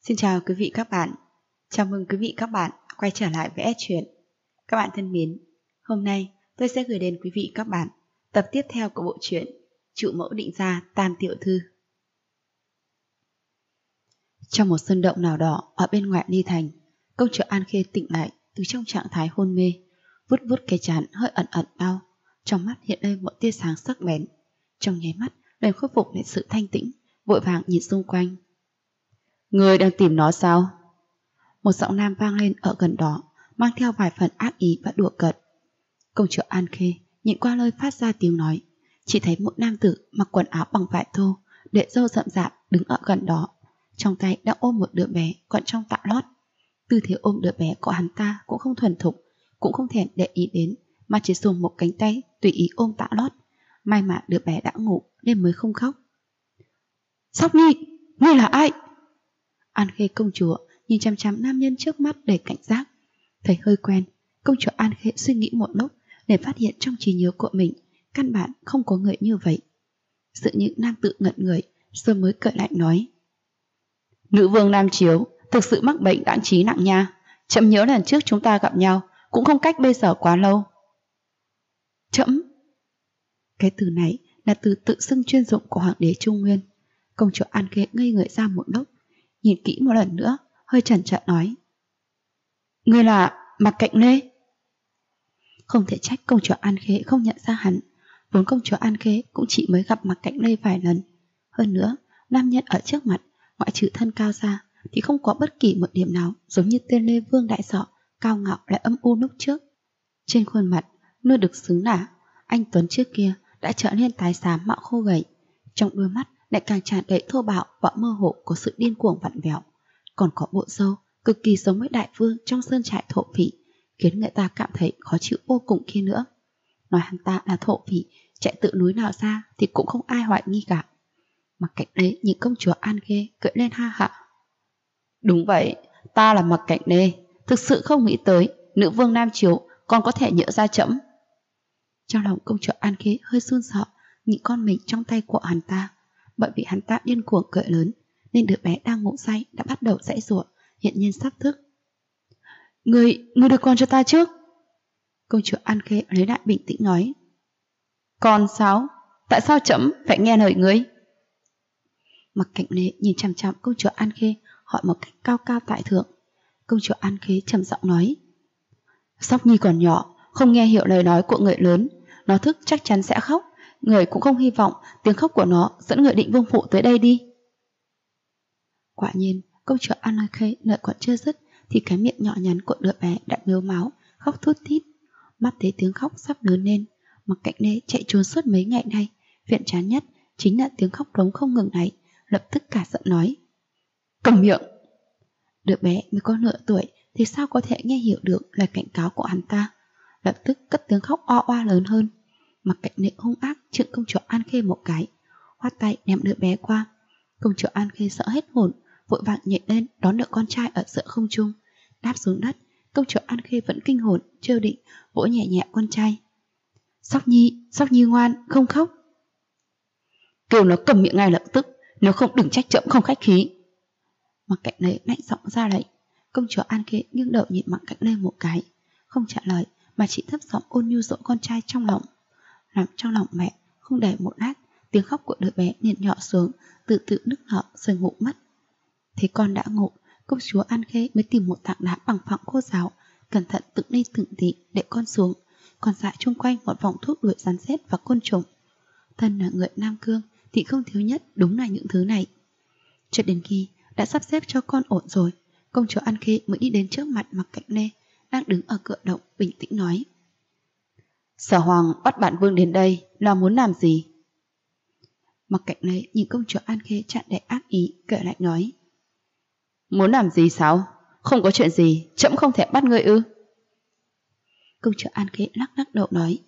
Xin chào quý vị các bạn. Chào mừng quý vị các bạn quay trở lại với S Truyện. Các bạn thân mến, hôm nay tôi sẽ gửi đến quý vị các bạn tập tiếp theo của bộ truyện Trụ Mẫu Định Gia Tam Tiểu Thư. Trong một sân động nào đó ở bên ngoài Ly Thành, công chúa An Khê tỉnh lại từ trong trạng thái hôn mê, vuốt vuốt cái trán hơi ẩn ẩn đau, trong mắt hiện lên một tia sáng sắc bén. Trong nháy mắt liền khôi phục lại sự thanh tĩnh, vội vàng nhìn xung quanh. Người đang tìm nó sao? Một giọng nam vang lên ở gần đó, mang theo vài phần ác ý và đùa cợt. Công chúa An Khê nhìn qua lời phát ra tiếng nói, chỉ thấy một nam tử mặc quần áo bằng vải thô, để râu rậm rạp đứng ở gần đó, trong tay đang ôm một đứa bé còn trong tạ lót. Tư thế ôm đứa bé của hắn ta cũng không thuần thục, cũng không thèm để ý đến, mà chỉ dùng một cánh tay tùy ý ôm tạ lót. May mà đứa bé đã ngủ nên mới không khóc. Sóc Nhi, ngươi là ai? An Khê công chúa nhìn chăm chăm nam nhân trước mắt đầy cảnh giác. Thấy hơi quen, công chúa An Khê suy nghĩ một lúc để phát hiện trong trí nhớ của mình căn bản không có người như vậy. Sự những nam tự ngẩn người rồi mới cởi lại nói: Nữ vương Nam Chiếu thực sự mắc bệnh đãng trí nặng nha. Chậm nhớ lần trước chúng ta gặp nhau cũng không cách bây giờ quá lâu. Chậm. Cái từ này là từ tự xưng chuyên dụng của hoàng đế Trung Nguyên. Công chúa An Khê ngây người ra một lúc, nhìn kỹ một lần nữa, hơi chần chờ nói: Ngươi là Mặc Cạnh Lê? Không thể trách công chúa An Khê không nhận ra hắn. Vốn công chúa An Khê cũng chỉ mới gặp Mặc Cạnh Lê vài lần. Hơn nữa, nam nhân ở trước mặt, ngoại trừ thân cao ra thì không có bất kỳ một điểm nào giống như tên Lê Vương đại sọ, cao ngạo lại âm u lúc trước. Trên khuôn mặt nuôi được xứng nả, anh Tuấn trước kia đã trở nên tái xám mạo khô gầy, trong đôi mắt lại càng tràn đầy thô bạo và mơ hồ của sự điên cuồng vặn vẹo. Còn có bộ râu cực kỳ giống với đại vương trong sơn trại thổ phỉ, khiến người ta cảm thấy khó chịu vô cùng kia nữa. Nói hắn ta là thổ phỉ, chạy tự núi nào ra thì cũng không ai hoài nghi cả. Mặc Cạnh Lê nhìn công chúa An Khê cười lên ha hả: Đúng vậy, ta là Mặc Cạnh Lê. Thực sự không nghĩ tới nữ vương Nam Chiếu còn có thể nhớ ra trẫm. Trong lòng công chúa An Khê hơi run sợ nhìn con mình trong tay của hắn ta. Bởi vì hắn ta điên cuồng cười lớn nên đứa bé đang ngủ say đã bắt đầu giãy giụa, hiện nhiên sắp thức. Ngươi đưa con cho ta trước. Công chúa An Khê lấy lại bình tĩnh nói: Con sao? Tại sao trẫm phải nghe lời ngươi? Mặc Cạnh Lê nhìn chằm chằm công chúa An Khê, hỏi một cách cao cao tại thượng. Công chúa An Khê trầm giọng nói: Sóc Nhi còn nhỏ, không nghe hiểu lời nói của người lớn, nó thức chắc chắn sẽ khóc. Người cũng không hy vọng tiếng khóc của nó dẫn người Định Vương phủ tới đây đi. Quả nhiên, công chúa An Khê lời còn chưa dứt thì cái miệng nhỏ nhắn của đứa bé đã mếu máu, khóc thút thít. Mắt thấy tiếng khóc sắp lớn lên, Mặc Cạnh Lê chạy trốn suốt mấy ngày nay, phiền chán nhất chính là tiếng khóc rống không ngừng này, lập tức cả giận nói: Cầm miệng! Đứa bé mới có nửa tuổi thì sao có thể nghe hiểu được lời cảnh cáo của hắn ta, lập tức cất tiếng khóc oa oa lớn hơn. Mặc Cạnh Lê hung ác trừng công chúa An Khê một cái, khoát tay ném đứa bé qua. Công chúa An Khê sợ hết hồn, vội vàng nhảy lên đón được con trai ở giữa không trung. Đáp xuống đất, công chúa An Khê vẫn kinh hồn, chưa định vỗ nhẹ nhẹ con trai. Sóc Nhi ngoan, không khóc. Kêu nó cầm miệng ngay lập tức, nếu không đừng trách trẫm không khách khí. Mặc Cạnh Lê lạnh giọng ra lệnh. Công chúa An Khê nghiêng đầu nhìn Mặc Cạnh Lê một cái, không trả lời mà chỉ thấp giọng ôn nhu dỗ con trai trong lòng. Làm trong lòng mẹ không đầy một lát, tiếng khóc của đứa bé liền nhỏ xuống, từ từ nức nở rồi ngủ mất. Thấy con đã ngủ, công chúa An Khê mới tìm một tảng đá bằng phẳng khô ráo, cẩn thận từng ly từng tí để con xuống, còn dại chung quanh một vòng thuốc đuổi rắn rết và côn trùng. Thân là người Nam Cương thì không thiếu nhất đúng là những thứ này. Cho đến khi đã sắp xếp cho con ổn rồi, công chúa An Khê mới đi đến trước mặt Mặc Cạnh Lê đang đứng ở cửa động, bình tĩnh nói: Sở Hoàng bắt bản vương đến đây là muốn làm gì? Mặc Cạnh Lê nhìn công chúa An Khê tràn đầy ác ý, cười lại nói: Muốn làm gì sao? Không có chuyện gì, trẫm không thể bắt ngươi ư? Công chúa An Khê lắc đầu nói: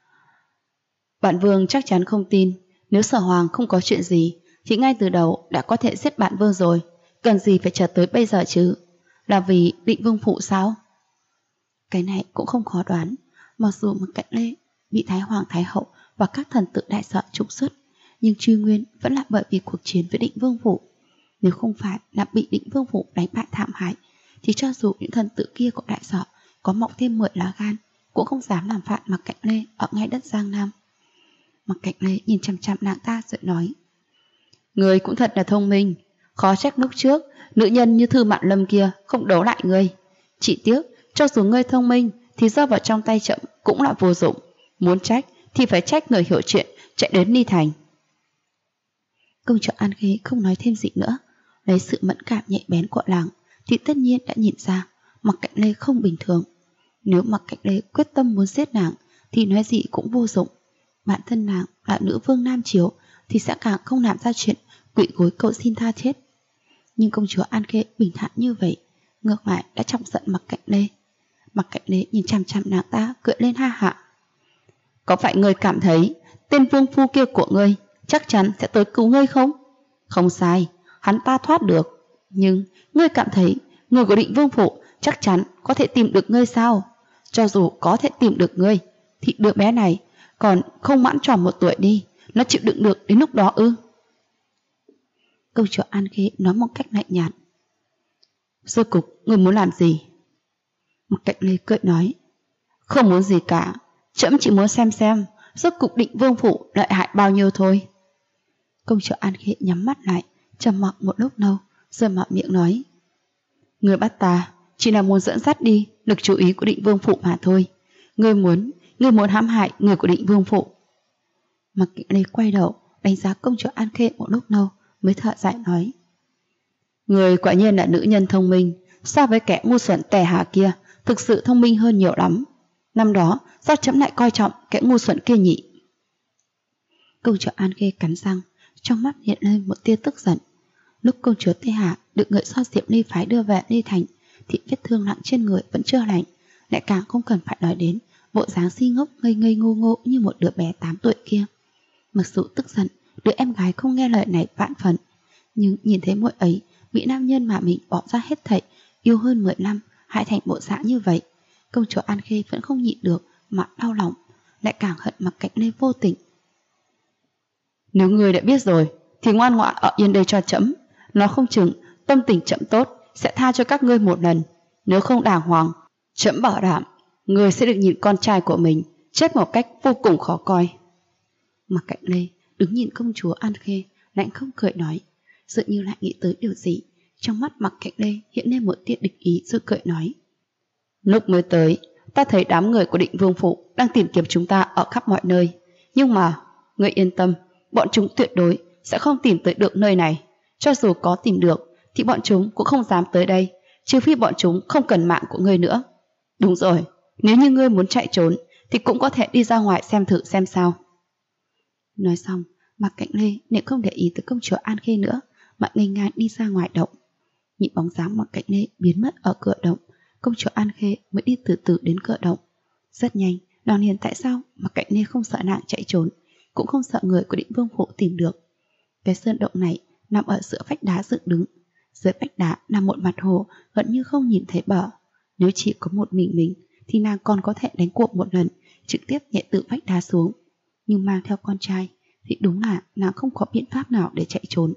Bản vương chắc chắn không tin. Nếu Sở Hoàng không có chuyện gì thì ngay từ đầu đã có thể giết bản vương rồi, cần gì phải chờ tới bây giờ chứ? Là vì Định Vương phủ sao? Cái này cũng không khó đoán. Mặc dù Mặc Cạnh Lê bị Thái Hoàng Thái Hậu và các thần tự đại sợ trục xuất, nhưng truy nguyên vẫn là bởi vì cuộc chiến với Định Vương phủ. Nếu không phải là bị Định Vương Phủ đánh bại thảm hại, thì cho dù những thần tử kia của Đại Sở có mọc thêm 10 lá gan, cũng không dám làm phản Mặc Cạnh Lê ở ngay đất Giang Nam. Mặc Cạnh Lê nhìn chằm chằm nàng ta rồi nói: Ngươi cũng thật là thông minh, khó trách lúc trước nữ nhân như Thư Mạn Lâm kia không đấu lại ngươi. Chỉ tiếc, cho dù ngươi thông minh thì rơi vào trong tay Trẫm cũng là vô dụng. Muốn trách thì phải trách người hiểu chuyện chạy đến Ni Thành. Công chúa An Khê không nói thêm gì nữa. Lấy sự mẫn cảm nhạy bén của nàng thì tất nhiên đã nhìn ra Mặc Cạnh Lê không bình thường. Nếu Mặc Cạnh Lê quyết tâm muốn giết nàng thì nói gì cũng vô dụng. Bản thân nàng là nữ vương Nam Chiếu thì sẽ càng không làm ra chuyện quỵ gối cầu xin tha chết. Nhưng công chúa An Khê bình thản như vậy, ngược lại đã chọc giận Mặc Cạnh Lê. Mặc Cạnh Lê nhìn chằm chằm nàng ta cười lên ha hả: Có phải ngươi cảm thấy tên vương phu kia của ngươi chắc chắn sẽ tới cứu ngươi không? Không sai, hắn ta thoát được. Nhưng ngươi cảm thấy người của Định Vương Phủ chắc chắn có thể tìm được ngươi sao? Cho dù có thể tìm được ngươi thì đứa bé này còn không mãn tròn 1 tuổi đi, nó chịu đựng được đến lúc đó ư? Công chúa An Khê nói một cách lạnh nhạt: Rốt cục ngươi muốn làm gì? Mặc Cạnh Lê cười nói: Không muốn gì cả, trẫm chỉ muốn xem rốt cục Định Vương Phủ lợi hại bao nhiêu thôi. Công chúa An Khê nhắm mắt lại, trầm mặc một lúc lâu, rồi mở miệng nói: Ngươi bắt ta chỉ là muốn dẫn dắt đi lực chú ý của Định Vương Phủ mà thôi. Ngươi muốn hãm hại người của Định Vương Phủ. Mặc Cạnh Lê quay đầu đánh giá công chúa An Khê một lúc lâu, mới thở dài nói: Ngươi quả nhiên là nữ nhân thông minh, so với kẻ ngu xuẩn tẻ hà kia thực sự thông minh hơn nhiều lắm. Năm đó sao trẫm lại coi trọng kẻ ngu xuẩn kia nhỉ? Công chúa An Khê cắn răng, trong mắt hiện lên một tia tức giận. Lúc công chúa Tây Hà được người so Diệm Ly phái đưa về Ni Thành thì vết thương nặng trên người vẫn chưa lành, lại càng không cần phải nói đến bộ dáng si ngốc ngây ngây ngô ngô như một đứa bé 8 tuổi kia. Mặc dù tức giận đứa em gái không nghe lời này vạn phần, nhưng nhìn thấy muội ấy bị nam nhân mà mình bỏ ra hết thảy yêu hơn 10 năm hại thành bộ dạng như vậy, công chúa An Khê vẫn không nhịn được mà đau lòng, lại càng hận Mặc Cạnh Lê vô tình. Nếu ngươi đã biết rồi thì ngoan ngoãn ở yên đây cho trẫm, nó không chừng tâm tình trẫm tốt sẽ tha cho các ngươi một lần. Nếu không đàng hoàng, trẫm bảo đảm ngươi sẽ được nhìn con trai của mình chết một cách vô cùng khó coi. Mặc Cạnh Lê đứng nhìn công chúa An Khê, lạnh không cười nói, dường như lại nghĩ tới điều gì. Trong mắt Mặc Cạnh Lê hiện lên một tia địch ý rồi cười nói: Lúc mới tới, ta thấy đám người của Định Vương Phủ đang tìm kiếm chúng ta ở khắp mọi nơi. Nhưng mà, ngươi yên tâm, bọn chúng tuyệt đối sẽ không tìm tới được nơi này. Cho dù có tìm được, thì bọn chúng cũng không dám tới đây, trừ phi bọn chúng không cần mạng của ngươi nữa. Đúng rồi, nếu như ngươi muốn chạy trốn, thì cũng có thể đi ra ngoài xem thử xem sao. Nói xong, Mặc Cạnh Lê nếu không để ý tới công chúa An Khê nữa, mà ngây ngang đi ra ngoài động. Nhìn bóng dáng Mặc Cạnh Lê biến mất ở cửa động, công chúa An Khê mới đi từ từ đến cửa động. Rất nhanh, nàng hiểu tại sao Mặc Cạnh Lê không sợ nàng chạy trốn, cũng không sợ người của Định Vương Phủ tìm được. Cái sơn động này nằm ở giữa vách đá dựng đứng. Dưới vách đá là một mặt hồ gần như không nhìn thấy bờ. Nếu chỉ có một mình thì nàng còn có thể đánh cuộc một lần, trực tiếp nhảy từ vách đá xuống. Nhưng mang theo con trai thì đúng là nàng không có biện pháp nào để chạy trốn.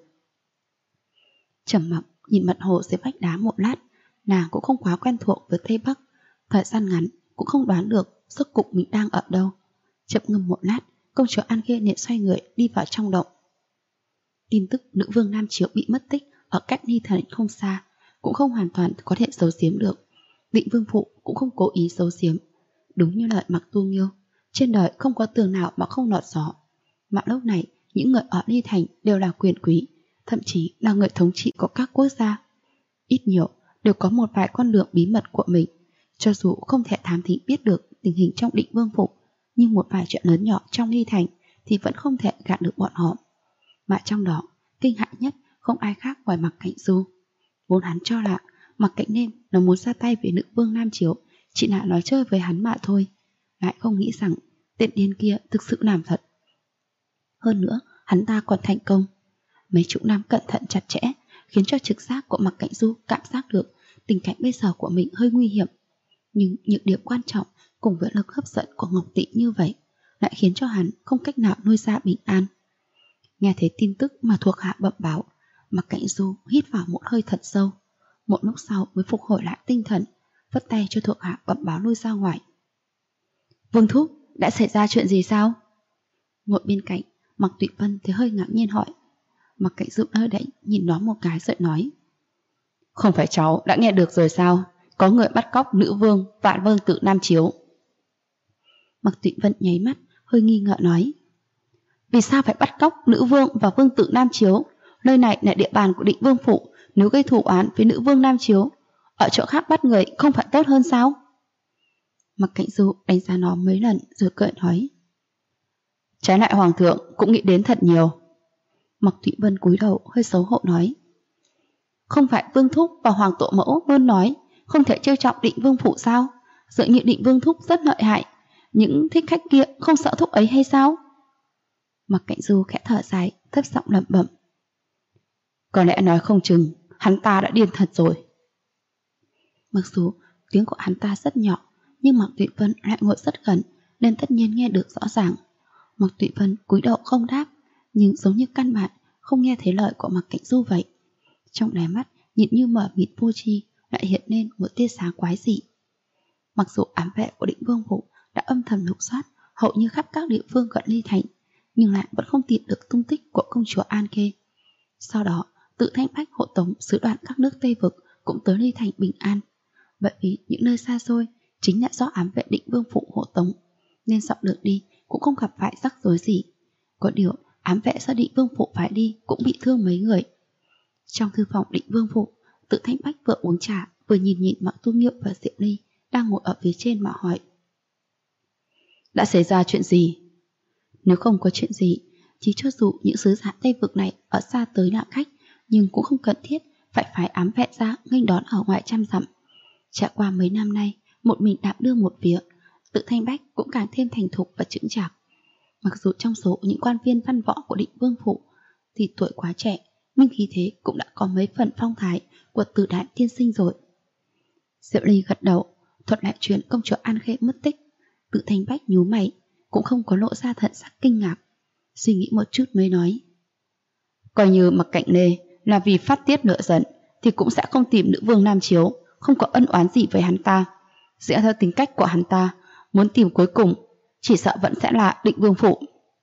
Trầm mặc nhìn mặt hồ dưới vách đá một lát, nàng cũng không quá quen thuộc với Tây Bắc, thời gian ngắn cũng không đoán được rốt cục mình đang ở đâu. Chậm ngâm một lát, công chúa An Khê liền xoay người đi vào trong động. Tin tức nữ vương Nam Chiếu bị mất tích ở cách Ni Thành không xa, cũng không hoàn toàn có thể giấu giếm được. Định Vương Phủ cũng không cố ý giấu giếm. Đúng như lời Mặc Tu Nghiêu, trên đời không có tường nào mà không lọt gió. Mà lúc này, những người ở Ni Thành đều là quyền quý, thậm chí là người thống trị của các quốc gia. Ít nhiều đều có một vài con đường bí mật của mình. Cho dù không thể thám thính biết được tình hình trong Định Vương Phủ, nhưng một vài chuyện lớn nhỏ trong Ni Thành thì vẫn không thể gạt được bọn họ. Mà trong đó, kinh hãi nhất không ai khác ngoài Mặc Cảnh Du. Vốn hắn cho là Mặc Cạnh Nên nó muốn ra tay với nữ vương Nam Chiếu chỉ là nói chơi với hắn mà thôi, lại không nghĩ rằng tên điên kia thực sự làm thật. Hơn nữa, hắn ta còn thành công. Mấy chục năm cẩn thận chặt chẽ khiến cho trực giác của Mặc Cảnh Du cảm giác được tình cảnh bây giờ của mình hơi nguy hiểm. Nhưng những điểm quan trọng cùng với lực hấp dẫn của Ngọc Tị như vậy lại khiến cho hắn không cách nào nuôi ra bình an. Nghe thấy tin tức mà thuộc hạ bẩm báo, Mặc Cảnh Du hít vào một hơi thật sâu, một lúc sau mới phục hồi lại tinh thần, vất tay cho thuộc hạ bẩm báo lui ra ngoài. Vương thúc, đã xảy ra chuyện gì sao? Ngồi bên cạnh, Mặc Tụy Vân thấy hơi ngạc nhiên hỏi. Mặc Cảnh Du lơ đễnh nhìn nó một cái rồi nói. Không phải cháu đã nghe được rồi sao? Có người bắt cóc nữ vương Vạn Vương Tự Nam Chiếu. Mặc Tụy Vân nháy mắt, hơi nghi ngờ nói. Vì sao phải bắt cóc nữ vương và vương tử Nam Chiếu? Nơi này là địa bàn của Định Vương Phủ, nếu gây thù oán với nữ vương Nam Chiếu, ở chỗ khác bắt người không phải tốt hơn sao? Mặc Cảnh Du đánh giá nó mấy lần rồi cười nói. Trái lại hoàng thượng cũng nghĩ đến thật nhiều. Mặc Thụy Vân cúi đầu hơi xấu hổ nói. Không phải Vương Thúc và Hoàng Tổ Mẫu luôn nói không thể trêu chọc Định Vương Phủ sao? Dường như Định Vương Thúc rất lợi hại, những thích khách kia không sợ Thúc ấy hay sao? Mặc Cảnh Du khẽ thở dài, thấp giọng lẩm bẩm. Có lẽ nói không chừng hắn ta đã điên thật rồi. Mặc dù tiếng của hắn ta rất nhỏ, nhưng Mặc Thụy Vân lại ngồi rất gần nên tất nhiên nghe được rõ ràng. Mặc Thụy Vân cúi đầu không đáp, nhưng giống như căn bản không nghe thấy lời của Mặc Cảnh Du vậy. Trong đáy mắt nhìn như mờ mịt vô tri lại hiện lên một tia sáng quái dị. Mặc dù ám vệ của Định Vương Phủ đã âm thầm lục soát hầu như khắp các địa phương gần Ly Thành, nhưng lại vẫn không tìm được tung tích của công chúa An Khê. Sau đó, Tự Thanh Bách hộ tống sứ đoàn các nước Tây Vực cũng tới Ly Thành bình an. Bởi vì những nơi xa xôi chính là do ám vệ Định Vương Phủ hộ tống, nên dọc đường đi cũng không gặp phải rắc rối gì. Có điều, ám vệ do Định Vương Phủ phải đi cũng bị thương mấy người. Trong thư phòng Định Vương Phủ, Tự Thanh Bách vừa uống trà vừa nhìn Mạc Tu Nghiêu và Diệu Ly đang ngồi ở phía trên mà hỏi. Đã xảy ra chuyện gì? Nếu không có chuyện gì, chỉ cho dù những sứ giả Tây Vực này ở xa tới là khách, nhưng cũng không cần thiết phải ám vệ ra nghênh đón ở ngoài trăm dặm. Trải qua mấy năm nay, một mình đảm đương một phía, Tự Thanh Bách cũng càng thêm thành thục và chững chạc. Mặc dù trong số những quan viên văn võ của Định Vương Phủ thì tuổi quá trẻ, nhưng khí thế cũng đã có mấy phần phong thái của Tử Đại tiên sinh rồi. Diệu Ly gật đầu, thuật lại chuyện công chúa An Khê mất tích. Tự Thanh Bách nhíu mày, cũng không có lộ ra thần sắc kinh ngạc, suy nghĩ một chút mới nói. Coi như Mặc Cạnh Lê là vì phát tiết nợ giận thì cũng sẽ không tìm nữ vương Nam Chiếu, không có ân oán gì với hắn ta. Dựa theo tính cách của hắn ta, muốn tìm cuối cùng chỉ sợ vẫn sẽ là Định Vương Phủ.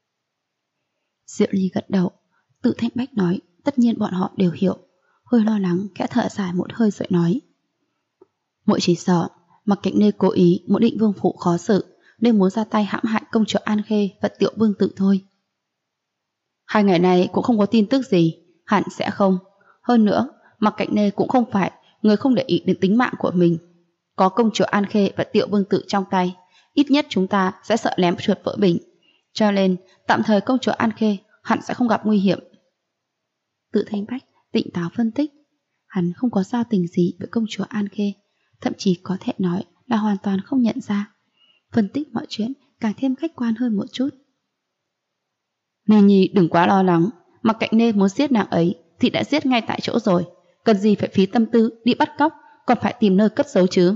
Diệu Ly gật đầu. Tự Thanh Bách nói tất nhiên bọn họ đều hiểu, hơi lo lắng khẽ thở dài một hơi rồi nói. Muội chỉ sợ Mặc Cạnh Lê cố ý muốn Định Vương Phủ khó xử nên muốn ra tay hãm hại công chúa An Khê và Tiểu Vương Tự thôi. 2 ngày này cũng không có tin tức gì, hẳn sẽ không. Hơn nữa, Mặc Cạnh Lê cũng không phải người không để ý đến tính mạng của mình. Có công chúa An Khê và Tiểu Vương Tự trong tay, ít nhất chúng ta sẽ sợ lém chuột vỡ bình. Cho nên, tạm thời công chúa An Khê hẳn sẽ không gặp nguy hiểm. Tự Thanh Bách tỉnh táo phân tích. Hắn không có giao tình gì với công chúa An Khê, thậm chí có thể nói là hoàn toàn không nhận ra. Phân tích mọi chuyện càng thêm khách quan hơn một chút. Nhi Nhi đừng quá lo lắng, Mặc Cạnh Lê muốn giết nàng ấy thì đã giết ngay tại chỗ rồi, cần gì phải phí tâm tư đi bắt cóc, còn phải tìm nơi cất giấu chứ.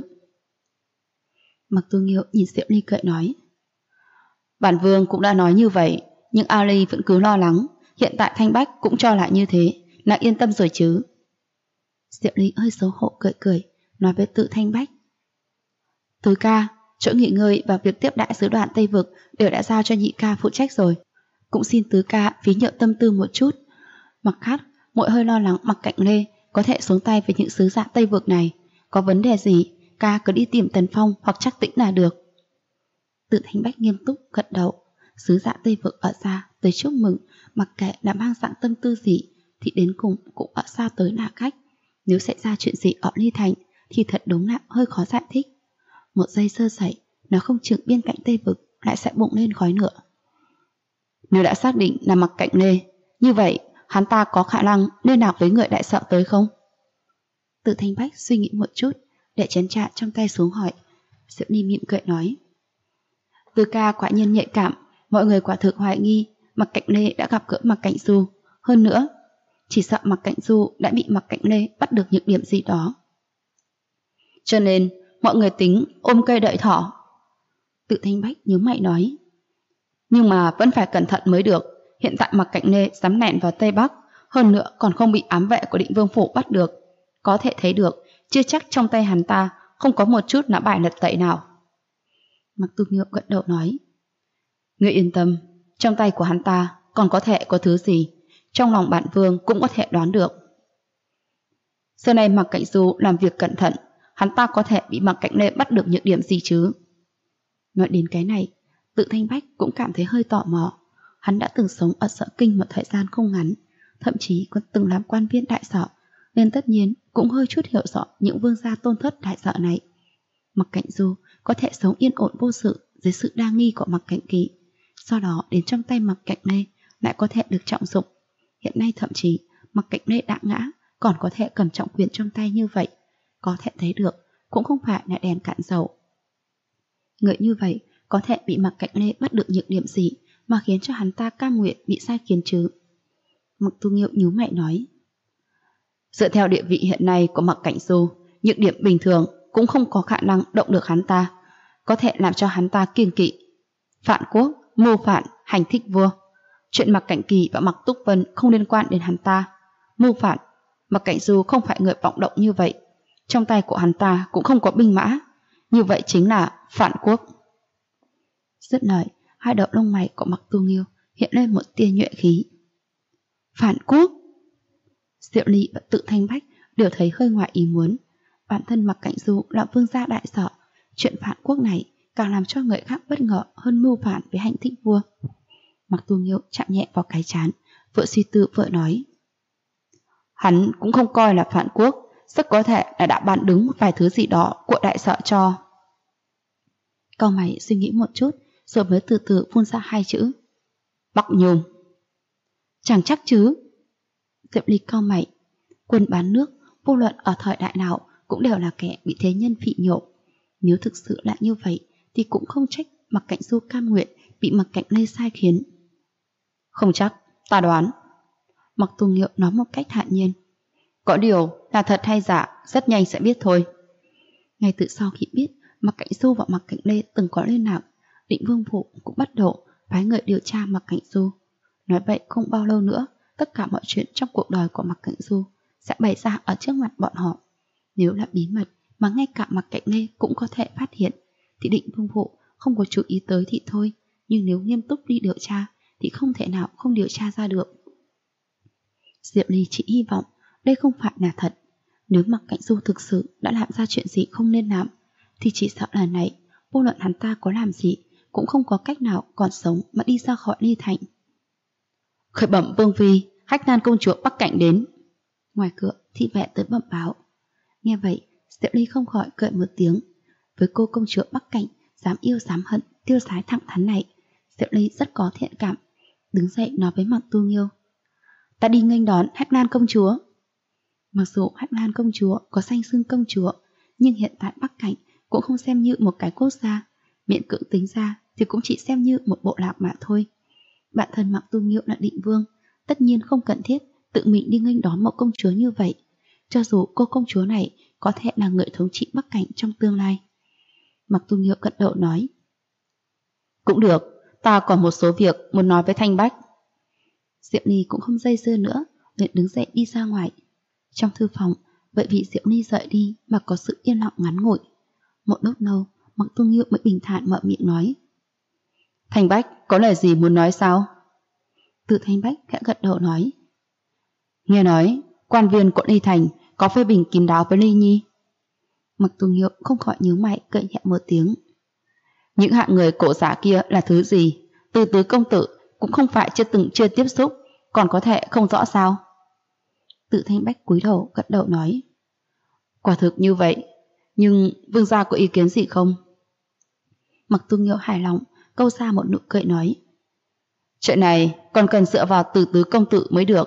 Mặc Tu Nghiêu nhìn Diệu Ly cười nói. Bản vương cũng đã nói như vậy, nhưng Ali vẫn cứ lo lắng, hiện tại Thanh Bách cũng cho lại như thế, nàng yên tâm rồi chứ. Diệu Ly hơi xấu hổ cười, nói với Tự Thanh Bách. Tứ ca, chỗ nghỉ ngơi và việc tiếp đại sứ đoàn Tây Vực đều đã giao cho nhị ca phụ trách rồi. Cũng xin tứ ca phí nhượng tâm tư một chút. Mặt khác, muội hơi lo lắng Mặc Cạnh Lê có thể xuống tay với những sứ giả Tây Vực này. Có vấn đề gì, ca cứ đi tìm Tần Phong hoặc Trắc Tĩnh là được. Tự Thanh Bách nghiêm túc gật đầu. Sứ giả Tây Vực ở xa tới chúc mừng, mặc kệ đã mang dạng tâm tư gì thì đến cùng cũng ở xa tới là khách. Nếu xảy ra chuyện gì ở Ly Thành thì thật đúng là hơi khó giải thích. Một giây sơ sẩy, nó không chừng bên cạnh Tây Vực lại sẽ bùng lên khói lửa. Nếu đã xác định là Mặc Cạnh Lê, như vậy hắn ta có khả năng liên lạc với người đại sợ tới không? Tự Thanh Bách suy nghĩ một chút, để chén trà trong tay xuống hỏi. Diệu Ly mỉm cười nói. Tư ca quả nhiên nhạy cảm, mọi người quả thực hoài nghi Mặc Cạnh Lê đã gặp gỡ Mặc Cảnh Du. Hơn nữa, chỉ sợ Mặc Cảnh Du đã bị Mặc Cạnh Lê bắt được nhược điểm gì đó. Cho nên, mọi người tính ôm cây đợi thỏ. Tự Thanh Bách nhíu mày nói. Nhưng mà vẫn phải cẩn thận mới được. Hiện tại Mặc Cạnh Lê dám nẹn vào Tây Bắc, Hơn nữa còn không bị ám vệ của Định Vương phủ bắt được. Có thể thấy được, chưa chắc trong tay hắn ta không có một chút nã bài lật tẩy nào. Mặc Tu Nghiêu gật đầu nói, ngươi yên tâm, trong tay của hắn ta còn có thể có thứ gì, trong lòng bản vương cũng có thể đoán được. Xưa nay Mạc Cạnh Du làm việc cẩn thận, hắn ta có thể bị Mạc Cạnh Lê bắt được nhược điểm gì chứ? Nói đến cái này, Tự Thanh Bách cũng cảm thấy hơi tò mò. Hắn đã từng sống ở Sở Kinh một thời gian không ngắn, thậm chí còn từng làm quan viên đại sở, nên tất nhiên cũng hơi chút hiểu rõ những vương gia tôn thất đại sở này. Mạc Cạnh Du có thể sống yên ổn vô sự dưới sự đa nghi của Mạc Cạnh Kỳ, sau đó đến trong tay Mạc Cạnh Lê lại có thể được trọng dụng. Hiện nay thậm chí Mạc Cạnh Lê đã ngã còn có thể cầm trọng quyền trong tay như vậy, có thể thấy được cũng không phải là đèn cạn dầu. Người như vậy có thể bị Mạc Cạnh Lê bắt được nhược điểm gì mà khiến cho hắn ta cam nguyện bị sai khiến chứ? Mạc Tu Nghiêu nhíu mày nói, dựa theo địa vị hiện nay của Mạc Cạnh Du, nhược điểm bình thường cũng không có khả năng động được hắn ta, có thể làm cho hắn ta kiêng kỵ. Phản quốc, mưu phản, hành thích vua. Chuyện Mạc Cạnh Kỳ và Mạc Túc Vân không liên quan đến hắn ta. Mưu phản, Mạc Cạnh Du không phải người vọng động như vậy. Trong tay của hắn ta cũng không có binh mã. Như vậy chính là phản quốc. Dứt lời, hai đầu lông mày của Mạc Tu Nghiêu hiện lên một tia nhuệ khí. Phản quốc? Diệu Ly và Tự Thanh Bách đều thấy hơi ngoại ý muốn. Bản thân Mạc Cạnh Du là vương gia đại sở, chuyện phản quốc này càng làm cho người khác bất ngờ hơn mưu phản với hành thích vua. Mạc Tu Nghiêu chạm nhẹ vào cái trán, vợ suy tư vợ nói, hắn cũng không coi là phản quốc, rất có thể là đã bán đứng một vài thứ gì đó của đại sở cho. Cau mày suy nghĩ một chút, rồi mới từ từ phun ra hai chữ, Bắc Nhung. Chẳng chắc chứ. Diệp Ly cau mày, quân bán nước vô luận ở thời đại nào cũng đều là kẻ bị thế nhân phỉ nhổ. Nếu thực sự là như vậy thì cũng không trách Mạc Cạnh Du cam nguyện bị Mạc Cạnh Lê sai khiến. Không chắc, ta đoán. Mạc Tu Nghiêu nói một cách thản nhiên, có điều là thật hay giả rất nhanh sẽ biết thôi. Ngay từ sau khi biết Mạc Cạnh Du và Mạc Cạnh Lê từng có liên lạc, Định Vương phủ cũng bắt đầu phái người điều tra Mạc Cạnh Du. Nói vậy không bao lâu nữa, tất cả mọi chuyện trong cuộc đời của Mạc Cạnh Du sẽ bày ra ở trước mặt bọn họ. Nếu là bí mật mà ngay cả Mạc Cạnh Lê cũng có thể phát hiện, thì Định Vương phủ không có chú ý tới thì thôi, nhưng nếu nghiêm túc đi điều tra thì không thể nào không điều tra ra được. Diệu Ly chỉ hy vọng đây không phải là thật. Nếu Mạc Cạnh Du thực sự đã làm ra chuyện gì không nên làm, thì chỉ sợ lần này vô luận hắn ta có làm gì cũng không có cách nào còn sống mà đi ra khỏi Ly Thành. Khởi bẩm vương phi, Hách Nan công chúa Bắc Cảnh đến. Ngoài cửa thị vệ tới bẩm báo. Nghe vậy, Diệu Ly không khỏi cười một tiếng. Với cô công chúa Bắc Cảnh dám yêu dám hận, tiêu sái thẳng thắn này, Diệu Ly rất có thiện cảm. Đứng dậy nói với Mạc Tu Nghiêu, ta đi nghênh đón Hách Nan công chúa. Mặc dù Hách Nan công chúa có danh xưng công chúa, nhưng hiện tại Bắc Cảnh cũng không xem như một cái quốc gia, miễn cưỡng tính ra thì cũng chỉ xem như một bộ lạc mà thôi. Bản thân Mạc Tu Nghiêu là định vương, tất nhiên không cần thiết tự mình đi nghênh đón một công chúa như vậy, cho dù cô công chúa này có thể là người thống trị Bắc Cảnh trong tương lai. Mạc Tu Nghiêu gật đầu nói, cũng được, ta còn một số việc muốn nói với Thanh Bách. Diệu Ly cũng không dây dưa nữa, liền đứng dậy đi ra ngoài. Trong thư phòng, bởi vì Diệu Ly rời đi mà có sự yên lặng ngắn ngủi. Một lúc lâu, Mạc Tu Nghiêu mới bình thản mở miệng nói, Thanh Bách có lời gì muốn nói sao? Tự Thanh Bách khẽ gật đầu nói, nghe nói quan viên quận Ly Thành có phê bình kín đáo với Ly Nhi. Mạc Tu Nghiêu không khỏi nhíu mày cười nhẹ một tiếng. Những hạng người cổ giả kia là thứ gì? Từ Tứ công tử cũng không phải chưa tiếp xúc, còn có thể không rõ sao? Tự Thanh Bách cúi đầu gật đầu nói, quả thực như vậy, nhưng vương gia có ý kiến gì không? Mạc Tu Nghiêu hài lòng câu ra một nụ cười nói, chuyện này còn cần dựa vào Từ Tứ công tử mới được.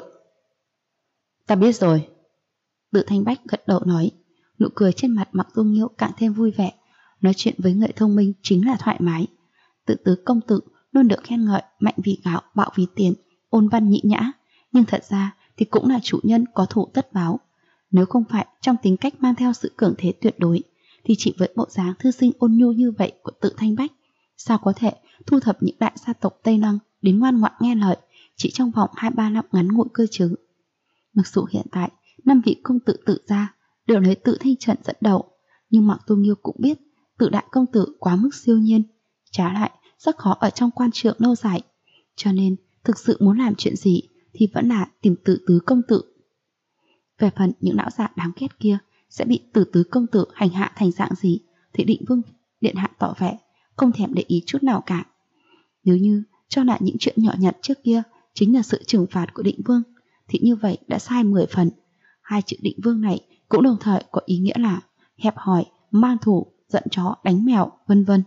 Ta biết rồi. Tự Thanh Bách gật đầu nói, nụ cười trên mặt Mạc Tu Nghiêu càng thêm vui vẻ. Nói chuyện với người thông minh chính là thoải mái. Từ Tứ công tử luôn được khen ngợi mạnh vì gạo, bạo vì tiền, ôn văn nhĩ nhã, nhưng thật ra thì cũng là chủ nhân có thủ tất báo. Nếu không phải trong tính cách mang theo sự cường thế tuyệt đối, thì chỉ với bộ dáng thư sinh ôn nhu như vậy của Tự Thanh Bách, sao có thể thu thập những đại gia tộc Tây Lăng đến ngoan ngoãn nghe lời chỉ trong vòng 2-3 năm ngắn ngủi cơ chứ? Mặc dù hiện tại 5 vị công tử tự gia đều lấy Tự Thanh Trần dẫn đầu, nhưng Mạc Tu Nghiêu cũng biết Tự đại công tử quá mức siêu nhiên, trái lại rất khó ở trong quan trường lâu dài, cho nên thực sự muốn làm chuyện gì thì vẫn là tìm Tự tứ công tử. Về phần những lão già đáng ghét kia sẽ bị Tự tứ công tử hành hạ thành dạng gì thì Định Vương điện hạ tỏ vẻ không thèm để ý chút nào cả. Nếu như cho lại những chuyện nhỏ nhặt trước kia chính là sự trừng phạt của Định Vương thì như vậy đã sai 10 phần. Hai chữ Định Vương này cũng đồng thời có ý nghĩa là hẹp hòi, mang thủ, giận chó, đánh mèo, vân vân.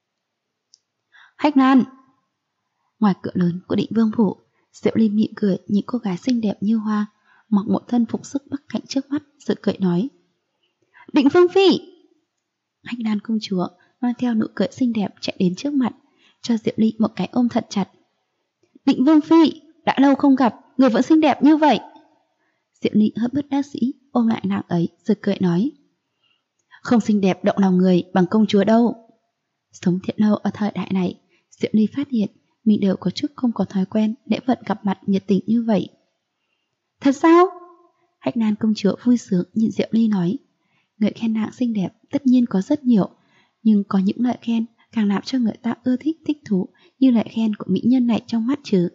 Hách Lan! Ngoài cửa lớn của Định Vương phủ, Diệu Ly mỉm cười nhìn cô gái xinh đẹp như hoa, mặc một thân phục sức bắc cảnh trước mắt, rồi cười nói: Định Vương phi! Hách Lan công chúa mang theo nụ cười xinh đẹp chạy đến trước mặt, cho Diệu Ly một cái ôm thật chặt. Định Vương phi, đã lâu không gặp, người vẫn xinh đẹp như vậy. Diệu Ly hơi bất đắc dĩ ôm lại nàng ấy rồi cười nói: Không xinh đẹp động lòng người bằng công chúa đâu. Sống thiện lâu ở thời đại này, Diệu Ly phát hiện mình đều có chút không có thói quen lễ vật gặp mặt nhiệt tình như vậy. Thật sao? Hách Lan công chúa vui sướng nhìn Diệu Ly nói: Người khen nàng xinh đẹp tất nhiên có rất nhiều, nhưng có những lời khen càng làm cho người ta ưa thích thích thú như lời khen của mỹ nhân này trong mắt chứ.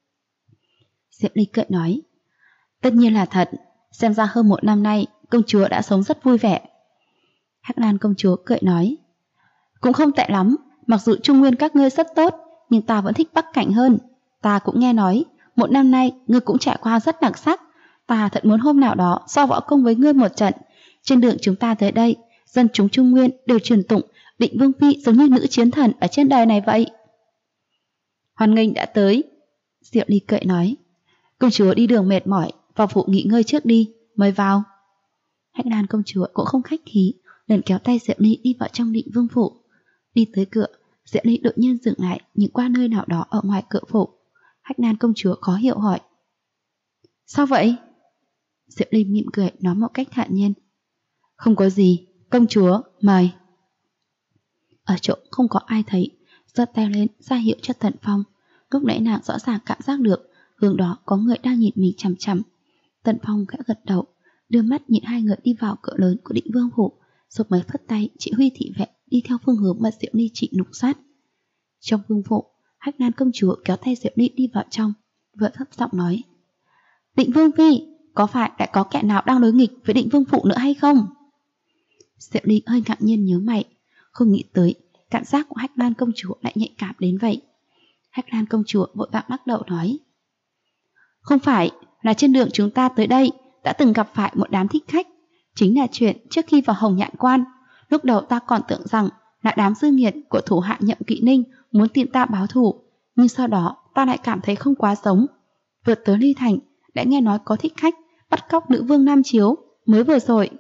Diệu Ly cười nói: Tất nhiên là thật, xem ra hơn 1 năm nay công chúa đã sống rất vui vẻ. Hách Lan công chúa cười nói: Cũng không tệ lắm, mặc dù Trung Nguyên các ngươi rất tốt, nhưng ta vẫn thích Bắc Cảnh hơn. Ta cũng nghe nói 1 năm nay ngươi cũng trải qua rất đặc sắc, ta thật muốn hôm nào đó so võ công với ngươi một trận. Trên đường chúng ta tới đây, dân chúng Trung Nguyên đều truyền tụng Định Vương phi giống như nữ chiến thần ở trên đời này vậy. Hoan nghênh đã tới. Diệu Ly cười nói: Công chúa đi đường mệt mỏi, vào phủ nghỉ ngơi trước đi, mời vào. Hách Lan công chúa cũng không khách khí, liền kéo tay Diệu Ly đi vào trong Định Vương phủ. Đi tới cửa, Diệu Ly đột nhiên dừng lại nhìn qua nơi nào đó ở ngoài cửa phủ. Hách Lan công chúa khó hiểu hỏi: Sao vậy? Diệu Ly mỉm cười nói một cách thản nhiên: Không có gì, công chúa, mời. Ở chỗ không có ai thấy, giơ tay lên ra hiệu cho Tần Phong. Lúc nãy nàng rõ ràng cảm giác được hướng đó có người đang nhìn mình chằm chằm. Tần Phong khẽ gật đầu, đưa mắt nhìn hai người đi vào cửa lớn của Định Vương phủ, rồi mới phất tay chỉ huy thị vệ đi theo phương hướng mà Diệu Ly chỉ nục sát. Trong vương phủ, Hách Lan công chúa kéo tay Diệu Ly đi vào trong, vừa thấp giọng nói: Định Vương phi, có phải lại có kẻ nào đang đối nghịch với Định Vương phủ nữa hay không? Diệu Ly hơi ngạc nhiên nhớ mày, không nghĩ tới cảm giác của Hách Lan công chúa lại nhạy cảm đến vậy. Hách Lan công chúa vội vàng lắc đầu nói: Không phải, là trên đường chúng ta tới đây đã từng gặp phải một đám thích khách. Chính là chuyện trước khi vào Hồng Nhạn Quan, lúc đầu ta còn tưởng rằng là đám dư nghiệt của thủ hạ Nhậm Kỵ Ninh muốn tìm ta báo thù, nhưng sau đó ta lại cảm thấy không quá giống. Vượt tới Ly Thành đã nghe nói có thích khách bắt cóc nữ vương Nam Chiếu. Mới vừa rồi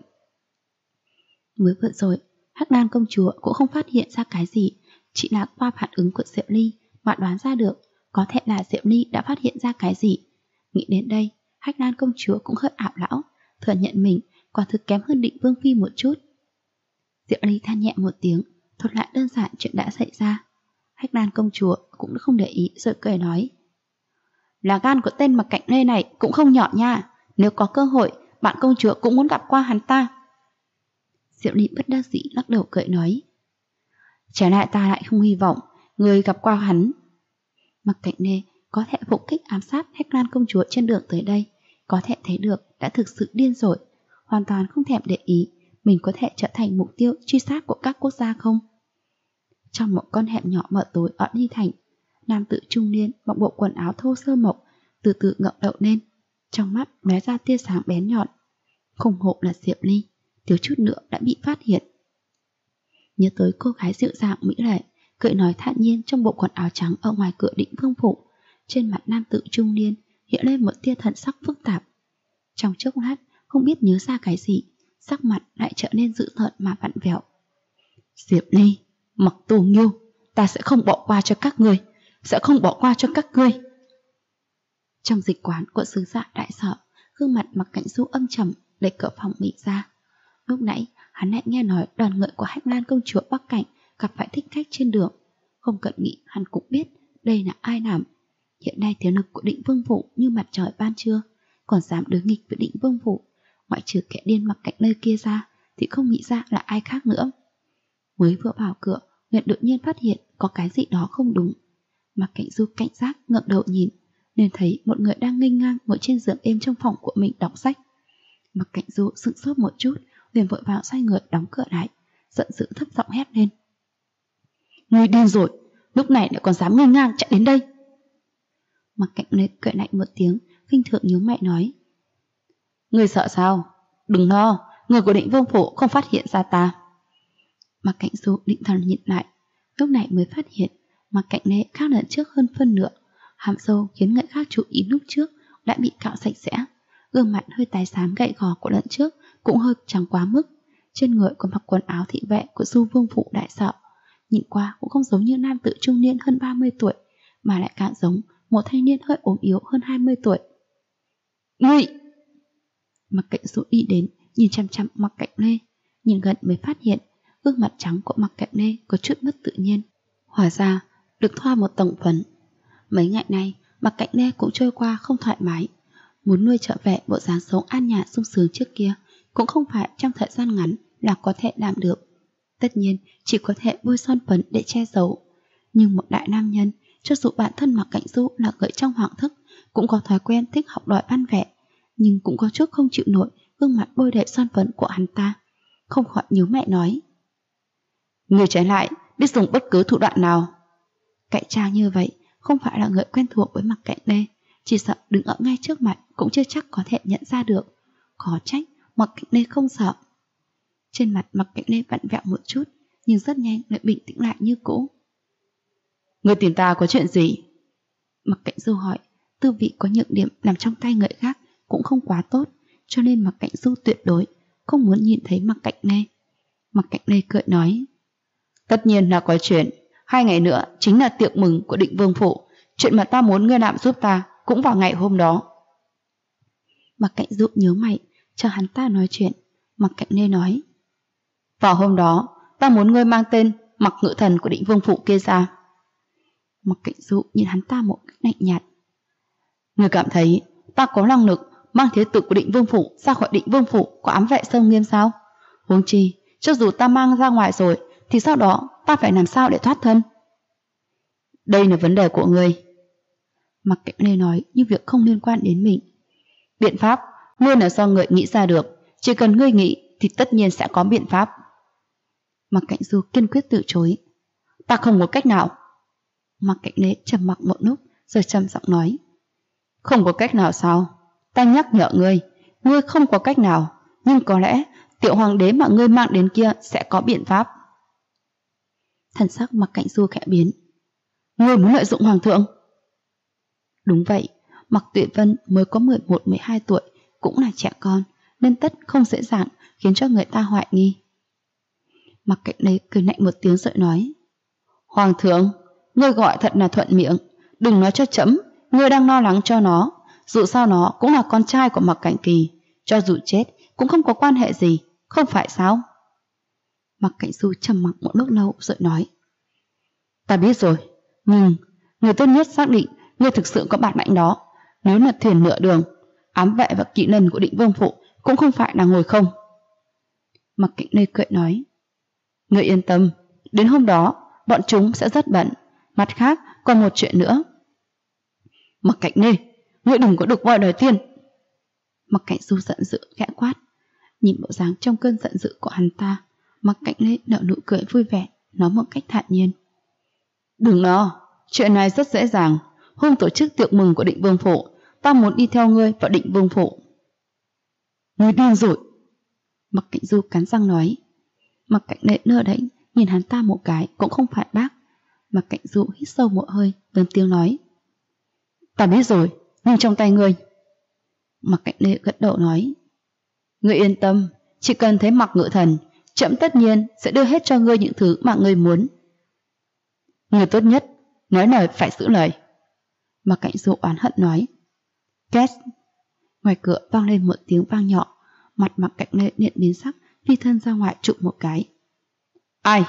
Hách Lan công chúa cũng không phát hiện ra cái gì, chỉ là qua phản ứng của Diệu Ly mà đoán ra được có thể là Diệu Ly đã phát hiện ra cái gì. Nghĩ đến đây, Hách Lan công chúa cũng hơi ảo não, thừa nhận mình quả thực kém hơn Định Vương phi một chút. Diệu Ly than nhẹ một tiếng, thuật lại đơn giản chuyện đã xảy ra. Hách Lan công chúa cũng không để ý rồi cười nói: Là gan của tên Mặc Cạnh Lê này cũng không nhỏ nha, nếu có cơ hội bạn công chúa cũng muốn gặp qua hắn ta. Diệu Ly bất đắc dĩ lắc đầu cười nói: Trái lại ta lại không hy vọng người gặp qua hắn. Mặc Cạnh Lê có thể phục kích ám sát Hách Lan công chúa trên đường tới đây, có thể thấy được đã thực sự điên rồi, hoàn toàn không thèm để ý mình có thể trở thành mục tiêu truy sát của các quốc gia không. Trong một con hẻm nhỏ mờ tối ở Ly Thành, nam tử trung niên mặc bộ quần áo thô sơ mộc từ từ ngẩng đầu lên, trong mắt lóe ra tia sáng bén nhọn. Không hộ là Diệu Ly, thiếu chút nữa đã bị phát hiện. Nhớ tới cô gái dịu dàng mỹ lệ cười nói thản nhiên trong bộ quần áo trắng ở ngoài cửa Định Vương phủ, trên mặt nam tử trung niên hiện lên một tia thần sắc phức tạp. Trong chốc lát không biết nhớ ra cái gì, sắc mặt lại trở nên dữ tợn mà vặn vẹo. Diệp Ly, Mặc Tu Nghiêu, ta sẽ không bỏ qua cho các ngươi, sẽ không bỏ qua cho các ngươi. Trong dịch quán của sứ giả đại sở, gương mặt Mặc Cảnh Du âm trầm đẩy cửa phòng bị ra. Lúc nãy hắn lại nghe nói đoàn người của Hách Lan công chúa Bắc Cảnh gặp phải thích khách trên đường, không cần nghĩ hắn cũng biết đây là ai làm. Hiện nay thế lực của Định Vương phủ như mặt trời ban trưa, còn dám đối nghịch với Định Vương Phủ, ngoại trừ kẻ điên Mặc Cạnh Lê kia ra thì không nghĩ ra là ai khác nữa. Mới vừa vào cửa, Nguyệt đột nhiên phát hiện có cái gì đó không đúng. Mặc Cảnh Du cảnh giác ngẩng đầu nhìn, nên thấy một người đang nghênh ngang ngồi trên giường êm trong phòng của mình đọc sách. Mặc Cảnh Du sững sốt một chút, liền vội vàng xoay người đóng cửa lại, giận dữ thấp giọng hét lên: "Ngươi điên rồi, lúc này lại còn dám nghênh ngang chạy đến đây!" Mặc Cảnh Lê cười lạnh một tiếng, khinh thường nhíu mày nói: "Ngươi sợ sao? Đừng lo, người của Định Vương Phủ không phát hiện ra ta." Mặc Cảnh Du định thần nhìn lại, lúc này mới phát hiện Mặc Cảnh Lê khác lần trước hơn phân nửa, hàm râu khiến người khác chú ý lúc trước đã bị cạo sạch sẽ, gương mặt hơi tái xám gậy gò của lần trước cũng hơi trắng quá mức, trên người còn mặc quần áo thị vệ của Du Vương Phủ đại sợ, nhìn qua cũng không giống như nam tử trung niên hơn 30 tuổi, mà lại càng giống một thanh niên hơi ốm yếu hơn 20 tuổi. "Ngươi!" Mặc Cảnh Du đi đến, nhìn chăm chăm Mặc Cảnh Lê, nhìn gần mới phát hiện gương mặt trắng của Mặc Cảnh Lê có chút mất tự nhiên, hóa ra được thoa một tầng phấn. Mấy ngày nay Mặc Cảnh Lê cũng trôi qua không thoải mái, muốn nuôi trở về bộ dáng sống an nhàn sung sướng trước kia cũng không phải trong thời gian ngắn là có thể làm được. Tất nhiên chỉ có thể bôi son phấn để che giấu, nhưng một đại nam nhân, cho dù bản thân Mặc Cảnh Du là người trong hoàng thất, cũng có thói quen thích học đòi văn vẻ, nhưng cũng có chút không chịu nổi gương mặt bôi đầy son phấn của hắn ta, không khỏi nhíu mày nói: "Người trái lại biết dùng bất cứ thủ đoạn nào." Cậy cha như vậy không phải là người quen thuộc với Mặc Cảnh Lê, chỉ sợ đứng ở ngay trước mặt cũng chưa chắc có thể nhận ra được. Có trách Mặc Cảnh Lê không sợ. Trên mặt Mặc Cảnh Lê vặn vẹo một chút, nhưng rất nhanh lại bình tĩnh lại như cũ. "Người tìm ta có chuyện gì?" Mặc Cảnh Du hỏi. Tư vị có nhược điểm nằm trong tay người khác cũng không quá tốt, cho nên Mặc Cảnh Du tuyệt đối không muốn nhìn thấy Mặc Cảnh Lê. Mặc Cảnh Lê cười nói: "Tất nhiên là có chuyện. 2 ngày nữa chính là tiệc mừng của Định Vương Phủ. Chuyện mà ta muốn ngươi làm giúp ta cũng vào ngày hôm đó." Mặc Cảnh Du nhớ mày, chờ hắn ta nói chuyện. Mặc Cảnh Lê nói: "Vào hôm đó ta muốn ngươi mang tên Mặc Ngự Thần của Định Vương Phủ kia ra." Mặc Cảnh Du nhìn hắn ta một cách lạnh nhạt: "Ngươi cảm thấy ta có năng lực mang thế tử của Định Vương Phủ ra khỏi Định Vương Phủ có ám vệ Sông Nghiêm sao? Huống chi, cho dù ta mang ra ngoài rồi thì sau đó ta phải làm sao để thoát thân?" "Đây là vấn đề của ngươi." Mặc Cảnh Lê nói như việc không liên quan đến mình. "Biện pháp luôn là do người nghĩ ra được, chỉ cần ngươi nghĩ thì tất nhiên sẽ có biện pháp." Mặc Cảnh Du kiên quyết từ chối: "Ta không có cách nào." Mặc Cảnh Lê trầm mặc một lúc rồi trầm giọng nói: "Không có cách nào sao? Ta nhắc nhở ngươi, ngươi không có cách nào, nhưng có lẽ tiểu hoàng đế mà ngươi mang đến kia sẽ có biện pháp." Thần sắc Mặc Cảnh Du khẽ biến: "Ngươi muốn lợi dụng hoàng thượng?" Đúng vậy, Mặc Tuyệt Vân mới có 11-12 tuổi, cũng là trẻ con, nên tất không dễ dàng khiến cho người ta hoài nghi. Mặc Cảnh Lê cười lạnh một tiếng rồi nói: "Hoàng thượng, ngươi gọi thật là thuận miệng, đừng nói cho trẫm ngươi đang lo lắng cho nó, dù sao nó cũng là con trai của Mặc Cảnh Kỳ, cho dù chết cũng không có quan hệ gì, không phải sao?" Mặc Cảnh Du trầm mặc một lúc lâu rồi nói: "Ta biết rồi, nhưng người tốt nhất xác định ngươi thực sự có bản lãnh đó. Nếu là thuyền nửa đường, ám vệ và kỵ lân của Định Vương Phủ cũng không phải là ngồi không." Mặc Cảnh Lê cười nói: "Ngươi yên tâm, đến hôm đó bọn chúng sẽ rất bận. Mặt khác còn một chuyện nữa." "Mặc Cảnh Lê, ngươi đừng có được voi đòi tiên." Mặc Cảnh Du giận dữ khẽ quát. Nhìn bộ dáng trong cơn giận dữ của hắn ta, Mặc Cảnh Lê nở nụ cười vui vẻ, nói một cách thản nhiên: "Đừng lo, chuyện này rất dễ dàng. Hôm tổ chức tiệc mừng của Định Vương Phủ, ta muốn đi theo ngươi vào Định Vương Phủ." "Ngươi điên rồi!" Mặc Cảnh Du cắn răng nói. Mặc Cảnh Lê lơ đễnh nhìn hắn ta một cái cũng không phản bác. Mặc Cảnh Du hít sâu một hơi, lớn tiếng nói: "Ta biết rồi, nhưng trong tay ngươi." Mặc Cảnh Lê gật đầu nói: "Ngươi yên tâm, chỉ cần thấy Mặc Ngự Thần, trẫm tất nhiên sẽ đưa hết cho ngươi những thứ mà ngươi muốn." "Ngươi tốt nhất nói lời phải giữ lời." Mặc Cảnh Du oán hận nói. Két. Ngoài cửa vang lên một tiếng vang nhỏ, mặt Mặc Cảnh Lê điện biến sắc, phi thân ra ngoài chụp một cái. "Ai?"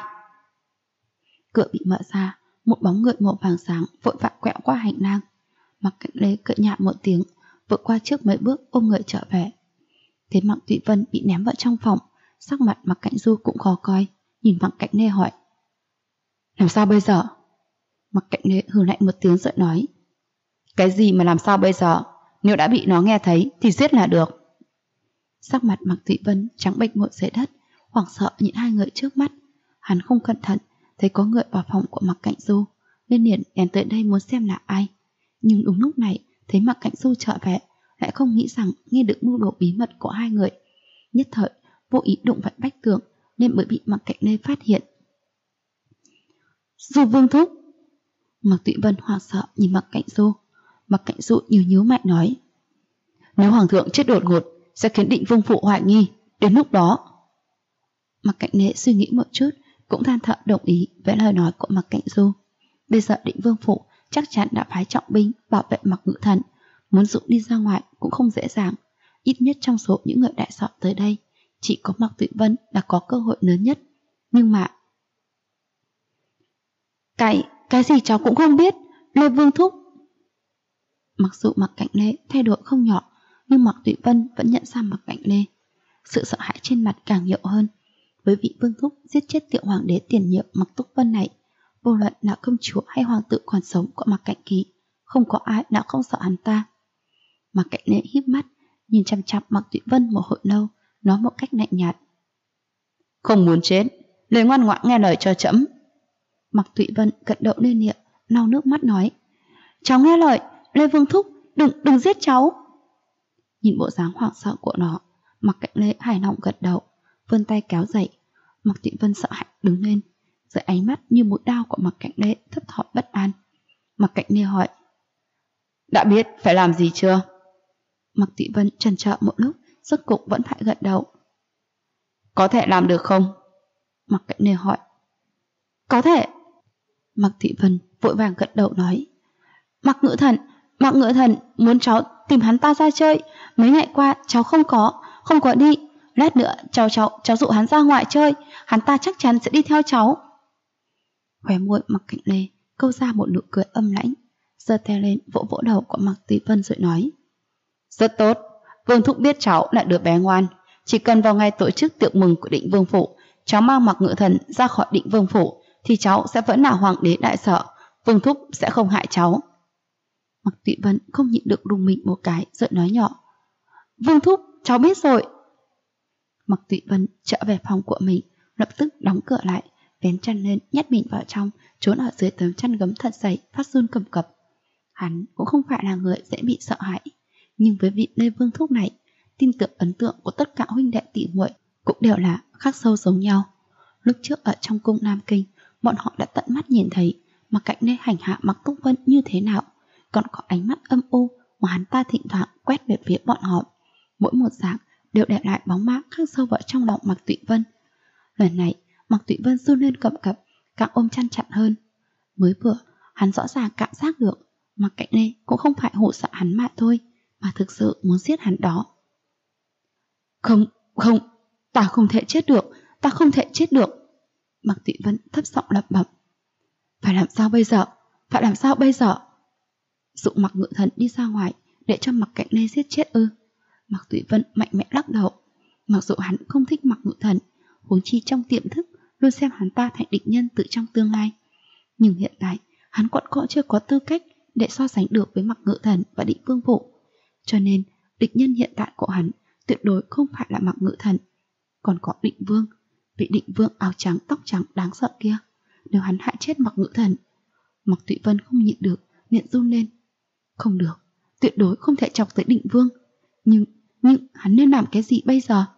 Cửa bị mở ra, một bóng người màu vàng sáng vội vã quẹo qua hành lang. Mặc Cảnh Lê cười nhạo một tiếng, vượt qua trước mấy bước ôm người trở về. Thấy Mạc Tụy Vân bị ném vào trong phòng, sắc mặt Mạc Cạnh Du cũng khó coi, nhìn Mạc Cạnh Lê hỏi: làm sao bây giờ? Mạc Cạnh Lê hừ lạnh một tiếng rồi nói: cái gì mà làm sao bây giờ? Nếu đã bị nó nghe thấy thì giết là được. Sắc mặt Mạc Tụy Vân trắng bệch ngồi dưới đất, hoảng sợ nhìn hai người trước mắt. Hắn không cẩn thận thấy có người vào phòng của Mạc Cạnh Du, nên liền lén tới đây muốn xem là ai. Nhưng đúng lúc này thấy Mạc Cạnh Du trở về, lại không nghĩ rằng nghe được mưu đồ bí mật của hai người. Nhất thời vô ý đụng phải vách tường nên mới bị Mạc Cạnh Lê phát hiện. Du Vương thúc! Mạc Tụy Vân hoảng sợ nhìn Mạc Cạnh Du. Mạc Cạnh Du nhíu mày nói: nếu hoàng thượng chết đột ngột sẽ khiến Định Vương phủ hoài nghi, đến lúc đó... Mạc Cạnh Lê suy nghĩ một chút, cũng than thở đồng ý với lời nói của Mạc Cạnh Du. Bây giờ Định Vương phủ chắc chắn đã phái trọng binh bảo vệ Mạc Ngự Thần, muốn dụ đi ra ngoài cũng không dễ dàng. Ít nhất trong số những người đại sở tới đây, chỉ có Mạc Tụy Vân là có cơ hội lớn nhất. Nhưng mà... Cái gì cháu cũng không biết, Lê Vương thúc. Mặc dù Mạc Cạnh Lê thay đổi không nhỏ, nhưng Mạc Tụy Vân vẫn nhận ra Mạc Cạnh Lê. Sự sợ hãi trên mặt càng nhiều hơn. Với vị Vương thúc giết chết tiểu hoàng đế tiền nhiệm Mạc Túc Vân này, vô luận là công chúa hay hoàng tử còn sống của Mạc Cạnh Kỳ, không có ai nào không sợ hắn ta. Mạc Cạnh Lê híp mắt nhìn chằm chằm Mạc Tụy Vân một hồi lâu, nói một cách lạnh nhạt: không muốn chết, lời ngoan ngoãn nghe lời cho trẫm. Mạc Tụy Vân gật đầu lên miệng, lau nước mắt nói: cháu nghe lời, Lê Vương thúc, đừng giết cháu. Nhìn bộ dáng hoảng sợ của nó, Mạc Cạnh Lê hài lòng gật đầu, vươn tay kéo dậy. Mạc Tụy Vân sợ hãi đứng lên, dưới ánh mắt như mũi đao của Mạc Cạnh Lê thấp thỏm bất an. Mạc Cạnh Lê hỏi: đã biết phải làm gì chưa? Mạc Tụy Vân chần chờ một lúc, rốt cục vẫn phải gật đầu. Có thể làm được không? Mạc Cạnh Lê hỏi. Có thể. Mạc Tụy Vân vội vàng gật đầu nói: Mạc Ngự Thần muốn cháu tìm hắn ta ra chơi. Mấy ngày qua cháu không có đi. Lát nữa cháu dụ hắn ra ngoài chơi, hắn ta chắc chắn sẽ đi theo cháu. Khóe môi Mạc Cạnh Lê câu ra một nụ cười âm lãnh, giơ tay lên vỗ vỗ đầu của Mạc Tụy Vân rồi nói: rất tốt, Vương thúc biết cháu là đứa bé ngoan. Chỉ cần vào ngày tổ chức tiệc mừng của Định Vương phủ, cháu mang Mạc Ngự Thần ra khỏi Định Vương phủ, thì cháu sẽ vẫn là hoàng đế đại sở. Vương thúc sẽ không hại cháu. Mạc Tụy Vân không nhịn được rùng mình một cái rồi nói nhỏ: Vương thúc, cháu biết rồi. Mạc Tụy Vân trở về phòng của mình, lập tức đóng cửa lại, vén chăn lên nhét mình vào trong, trốn ở dưới tấm chăn gấm thật dày, phát run cầm cập. Hắn cũng không phải là người dễ bị sợ hãi, nhưng với vị Lê Vương thúc này, tin tưởng ấn tượng của tất cả huynh đệ tỷ muội cũng đều là khắc sâu giống nhau. Lúc trước ở trong cung Nam Kinh, bọn họ đã tận mắt nhìn thấy Mạc Cạnh Lê hành hạ Mạc Túc Vân như thế nào, còn có ánh mắt âm u mà hắn ta thỉnh thoảng quét về phía bọn họ. Mỗi một dạng đều để lại bóng ma khắc sâu vào trong lòng Mạc Tụy Vân. Lần này, Mạc Tụy Vân run lên cầm cập, càng ôm chăn chặt hơn. Mới vừa, hắn rõ ràng cảm giác được Mạc Cạnh Lê cũng không phải hù sợ hắn mà thôi, mà thực sự muốn giết hắn đó. Không, ta không thể chết được. Mạc Tụy Vân thấp giọng lẩm bẩm. Phải làm sao bây giờ? Dụ Mạc Ngự Thần đi ra ngoài để cho Mạc Cạnh Lê giết chết ư? Mạc Tụy Vân mạnh mẽ lắc đầu. Mặc dù hắn không thích Mạc Ngự Thần, huống chi trong tiềm thức luôn xem hắn ta thành địch nhân từ trong tương lai, nhưng hiện tại hắn còn chưa có tư cách để so sánh được với Mạc Ngự Thần và Định Vương phủ. Cho nên địch nhân hiện tại của hắn tuyệt đối không phải là Mạc Ngự Thần, còn có Định Vương, vị Định Vương áo trắng tóc trắng đáng sợ kia. Nếu hắn hại chết Mạc Ngự Thần, Mạc Tụy Vân không nhịn được miệng run lên. Không được, tuyệt đối không thể chọc tới Định Vương. Nhưng hắn nên làm cái gì bây giờ?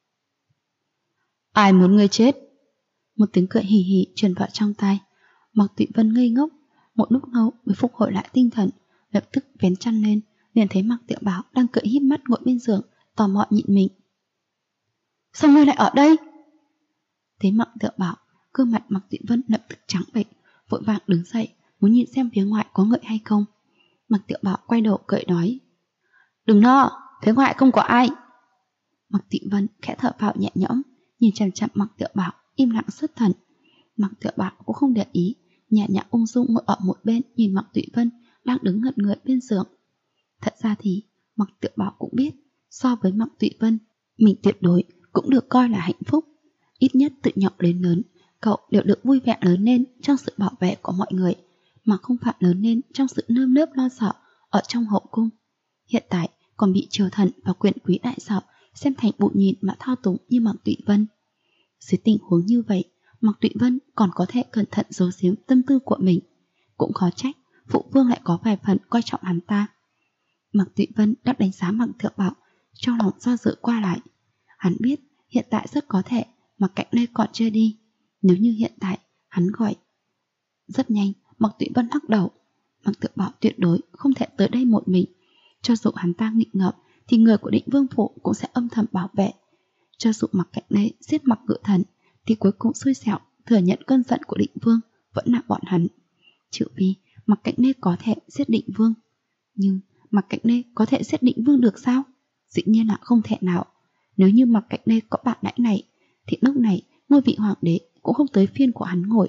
Ai muốn ngươi chết? Một tiếng cười hì hì truyền vào trong tai. Mạc Tụy Vân ngây ngốc một lúc lâu mới phục hồi lại tinh thần, lập tức vén chăn lên, liền thấy Mạc Tiểu Bảo đang cười híp mắt ngồi bên giường, tò mò nhịn mình. Sao ngươi lại ở đây? Thấy Mạc Tiểu Bảo, gương mặt Mạc Tụy Vân lập tức trắng bệch, vội vàng đứng dậy muốn nhìn xem phía ngoài có người hay không. Mạc Tiểu Bảo quay đầu cười nói: Đừng lo, phía ngoài không có ai. Mạc Tụy Vân khẽ thở phào nhẹ nhõm, nhìn chằm chằm Mạc Tiểu Bảo im lặng xuất thần. Mạc Tiểu Bảo cũng không để ý, nhẹ nhàng ung dung ngồi ở một bên nhìn Mạc Tụy Vân đang đứng ngẩn người bên giường. Thật ra thì Mặc Tiểu Bảo cũng biết, so với Mặc Tụy Vân, mình tuyệt đối cũng được coi là hạnh phúc. Ít nhất từ nhỏ đến lớn, cậu đều được vui vẻ lớn lên trong sự bảo vệ của mọi người, mà không phải lớn lên trong sự nơm nớp lo sợ ở trong hậu cung. Hiện tại còn bị triều thần và quyền quý đại sợ xem thành bụi nhịn mà thao túng như Mặc Tụy Vân. Dưới tình huống như vậy, Mặc Tụy Vân còn có thể cẩn thận giấu giếm tâm tư của mình. Cũng khó trách phụ vương lại có vài phần coi trọng hắn ta. Mặc Tụy Vân đã đánh giá Mặc Thượng Bảo, trong lòng do dự qua lại. Hắn biết hiện tại rất có thể Mặc Cạnh Lê còn chưa đi. Nếu như hiện tại hắn gọi rất nhanh, Mặc Tụy Vân lắc đầu. Mặc Thượng Bảo tuyệt đối không thể tới đây một mình. Cho dù hắn ta nghịch ngợm thì người của Định Vương phủ cũng sẽ âm thầm bảo vệ. Cho dù Mặc Cạnh Lê giết Mặc Ngự Thần thì cuối cùng xui xẻo thừa nhận cơn giận của Định Vương vẫn là bọn hắn. Trừ vì Mặc Cạnh Lê có thể giết Định Vương. Nhưng Mặc Cạnh Lê có thể giết Định Vương được sao? Dĩ nhiên là không thể nào. Nếu như Mặc Cạnh Lê có bản lãnh này thì lúc này ngôi vị hoàng đế cũng không tới phiên của hắn ngồi.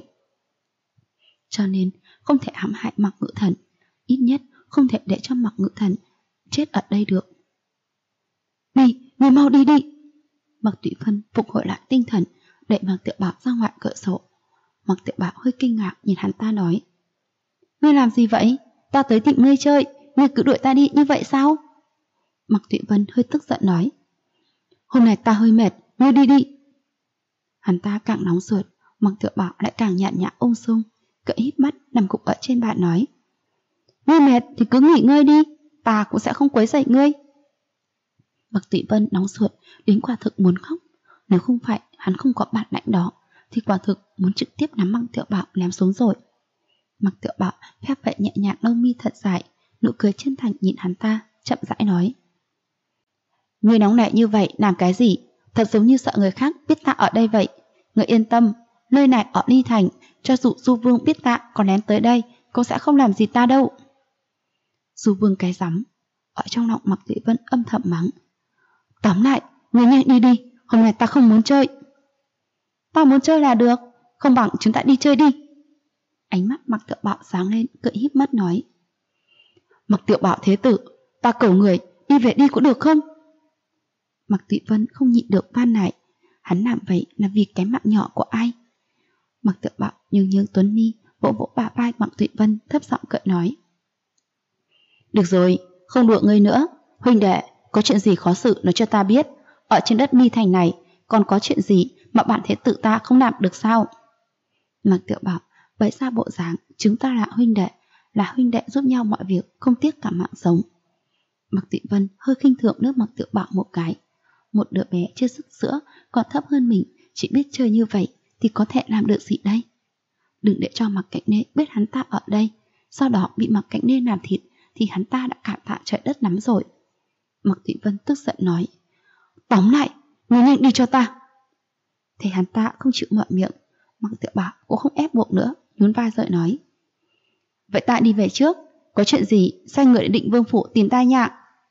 Cho nên không thể hãm hại Mặc Ngự Thần, ít nhất không thể để cho Mặc Ngự Thần chết ở đây được. Đi, người mau đi đi. Mặc Tụy Vân phục hồi lại tinh thần, đẩy Mặc Tiểu Bảo ra ngoài cửa sổ. Mặc Tiểu Bảo hơi kinh ngạc nhìn hắn ta nói: Ngươi làm gì vậy? Ta tới tìm ngươi chơi, ngươi cứ đuổi ta đi như vậy sao? Mặc Tụy Vân hơi tức giận nói: Hôm nay ta hơi mệt, ngươi đi đi. Hắn ta càng nóng ruột, Mặc Tiểu Bảo lại càng nhạt nhã ung dung, cỡ híp mắt nằm gục ở trên bàn nói: Ngươi mệt thì cứ nghỉ ngơi đi, ta cũng sẽ không quấy rầy ngươi. Mặc Tụy Vân nóng ruột đến quả thực muốn khóc. Nếu không phải hắn không có bản lãnh đó thì quả thực muốn trực tiếp nắm Mặc Tiểu Bảo ném xuống rồi. Mặc Tiểu Bảo phép vậy nhẹ nhàng lông mi thật dài, nụ cười chân thành nhìn hắn ta, chậm rãi nói: Ngươi nóng nảy như vậy làm cái gì? Thật giống như sợ người khác biết ta ở đây vậy. Ngươi yên tâm, nơi này ở Ly Thành, cho dù Du Vương biết ta còn lén tới đây cũng sẽ không làm gì ta đâu. Du Vương cái rắm. Ở trong lòng Mặc Tụy Vân âm thầm mắng: Tóm lại, ngươi nhanh đi đi, hôm nay ta không muốn chơi. Ta muốn chơi là được, không bằng chúng ta đi chơi đi. Ánh mắt Mặc Tiểu Bảo sáng lên, cười híp mắt nói: Mặc Tiểu Bảo thế tử, ta cầu người đi về đi có được không? Mặc Tụy Vân không nhịn được van nài, hắn làm vậy là vì cái mạng nhỏ của ai? Mặc Tiểu Bảo nhướng tuấn mi, vỗ vỗ bả vai Mặc Tụy Vân, thấp giọng cợt nói: Được rồi, không đùa ngươi nữa. Huynh đệ, có chuyện gì khó xử nói cho ta biết. Ở trên đất Mi Thành này còn có chuyện gì mà bản thế tử ta không làm được sao? Mặc Tiểu Bảo bày ra bộ dáng chúng ta là huynh đệ giúp nhau mọi việc, không tiếc cả mạng sống. Mặc Tụy Vân hơi khinh thường nước Mặc Tiểu Bảo một cái. Một đứa bé chưa sức sữa còn thấp hơn mình, chỉ biết chơi như vậy thì có thể làm được gì đây? Đừng để cho Mặc Cạnh Lê biết hắn ta ở đây, sau đó bị Mặc Cạnh Lê làm thịt thì hắn ta đã cảm tạ trời đất lắm rồi. Mặc Tụy Vân tức giận nói: Tóm lại, ngươi nhanh đi cho ta. Thế hắn ta không chịu mở miệng, Mặc Tiểu Bảo cũng không ép buộc nữa, nhún vai rồi nói: Vậy ta đi về trước, có chuyện gì sai người đến Định Vương phủ tìm ta nha.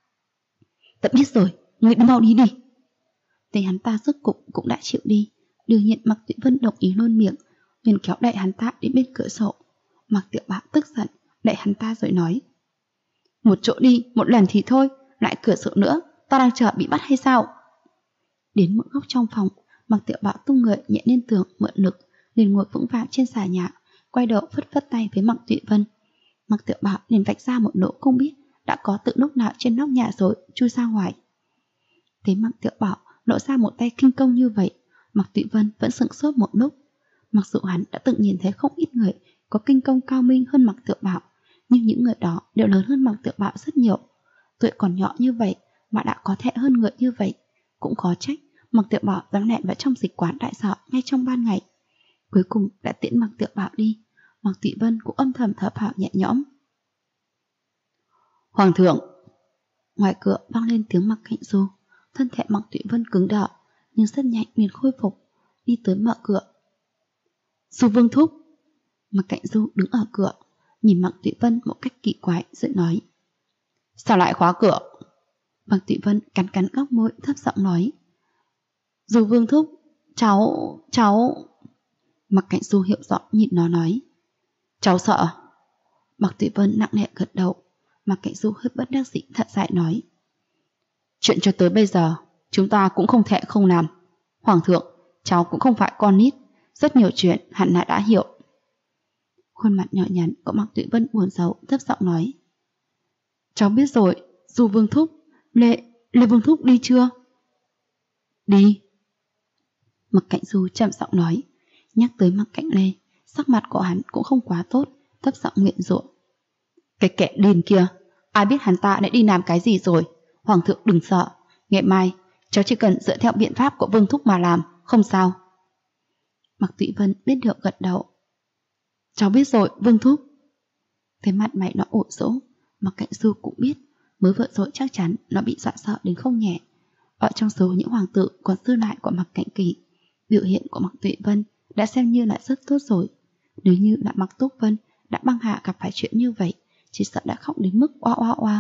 Ta biết rồi, ngươi mau đi đi. Thế hắn ta rốt cục cũng đã chịu đi. Đương nhiên Mặc Tụy Vân đồng ý luôn miệng, liền kéo đẩy hắn ta đến bên cửa sổ. Mặc Tiểu Bảo tức giận đẩy hắn ta rồi nói: Một chỗ đi, một lần thì thôi, lại cửa sổ nữa, ta đang chờ bị bắt hay sao? Đến một góc trong phòng, Mặc Tiểu Bảo tung người nhẹ lên tường mượn lực, liền ngồi vững vàng trên xà nhà, quay đầu phất phất tay với Mặc Tụy Vân. Mặc Tiểu Bảo liền vạch ra một lỗ không biết đã có từ lúc nào trên nóc nhà rồi chui ra ngoài. Thấy Mặc Tiểu Bảo lộ ra một tay kinh công như vậy, Mặc Tụy Vân vẫn sững sốt một lúc. Mặc dù hắn đã từng nhìn thấy không ít người có kinh công cao minh hơn Mặc Tiểu Bảo, nhưng những người đó đều lớn hơn Mặc Tiểu Bảo rất nhiều. Tuổi còn nhỏ như vậy mà đã có thể hơn người như vậy, cũng khó trách Mặc Tiểu Bảo dám lẻn vào trong dịch quán đại sọ ngay trong ban ngày. Cuối cùng đã tiễn Mặc Tiểu Bảo đi, Mặc Tụy Vân cũng âm thầm thở phào nhẹ nhõm. Hoàng thượng! Ngoài cửa vang lên tiếng Mặc Cạnh Du. Thân thể Mặc Tụy Vân cứng đờ, nhưng rất nhanh liền khôi phục, đi tới mở cửa. Du Vương thúc! Mặc Cạnh Du đứng ở cửa, nhìn Mặc Tụy Vân một cách kỳ quái rồi nói: Sao lại khóa cửa? Mặc Tụy Vân cắn cắn góc môi, thấp giọng nói: Du Vương thúc, cháu... Mặc Cạnh Du hiểu rõ nhìn nó nói: Cháu sợ. Mặc Tụy Vân nặng nề gật đầu. Mặc Cạnh Du hơi bất đắc dĩ thật dại nói: Chuyện cho tới bây giờ, chúng ta cũng không thể không làm. Hoàng thượng, cháu cũng không phải con nít, rất nhiều chuyện hẳn là đã hiểu. Khuôn mặt nhỏ nhắn của Mạc Tuệ Vân buồn rầu, thấp giọng nói. Cháu biết rồi, dù Vương Thúc, Lê Vương Thúc đi chưa? Đi. Mạc Cạnh Du trầm giọng nói. Nhắc tới Mạc Cạnh Lê, sắc mặt của hắn cũng không quá tốt, thấp giọng nguyện rủa. Cái kẻ điên kia, ai biết hắn ta đã đi làm cái gì rồi. Hoàng thượng đừng sợ, ngày mai cháu chỉ cần dựa theo biện pháp của Vương Thúc mà làm, không sao. Mạc Tuệ Vân biết được gật đầu. Cháu biết rồi, Vương Thúc. Thấy mặt mày nó ủ rũ, Mạc Cạnh Du cũng biết mới vừa rồi chắc chắn nó bị dọa sợ đến không nhẹ. Ở trong số những hoàng tử còn dư lại của Mạc Cạnh Kỳ, biểu hiện của Mạc Tuệ Vân đã xem như là rất tốt rồi. Nếu như là Mạc Túc Vân đã băng hạ gặp phải chuyện như vậy, chỉ sợ đã khóc đến mức oa oa oa.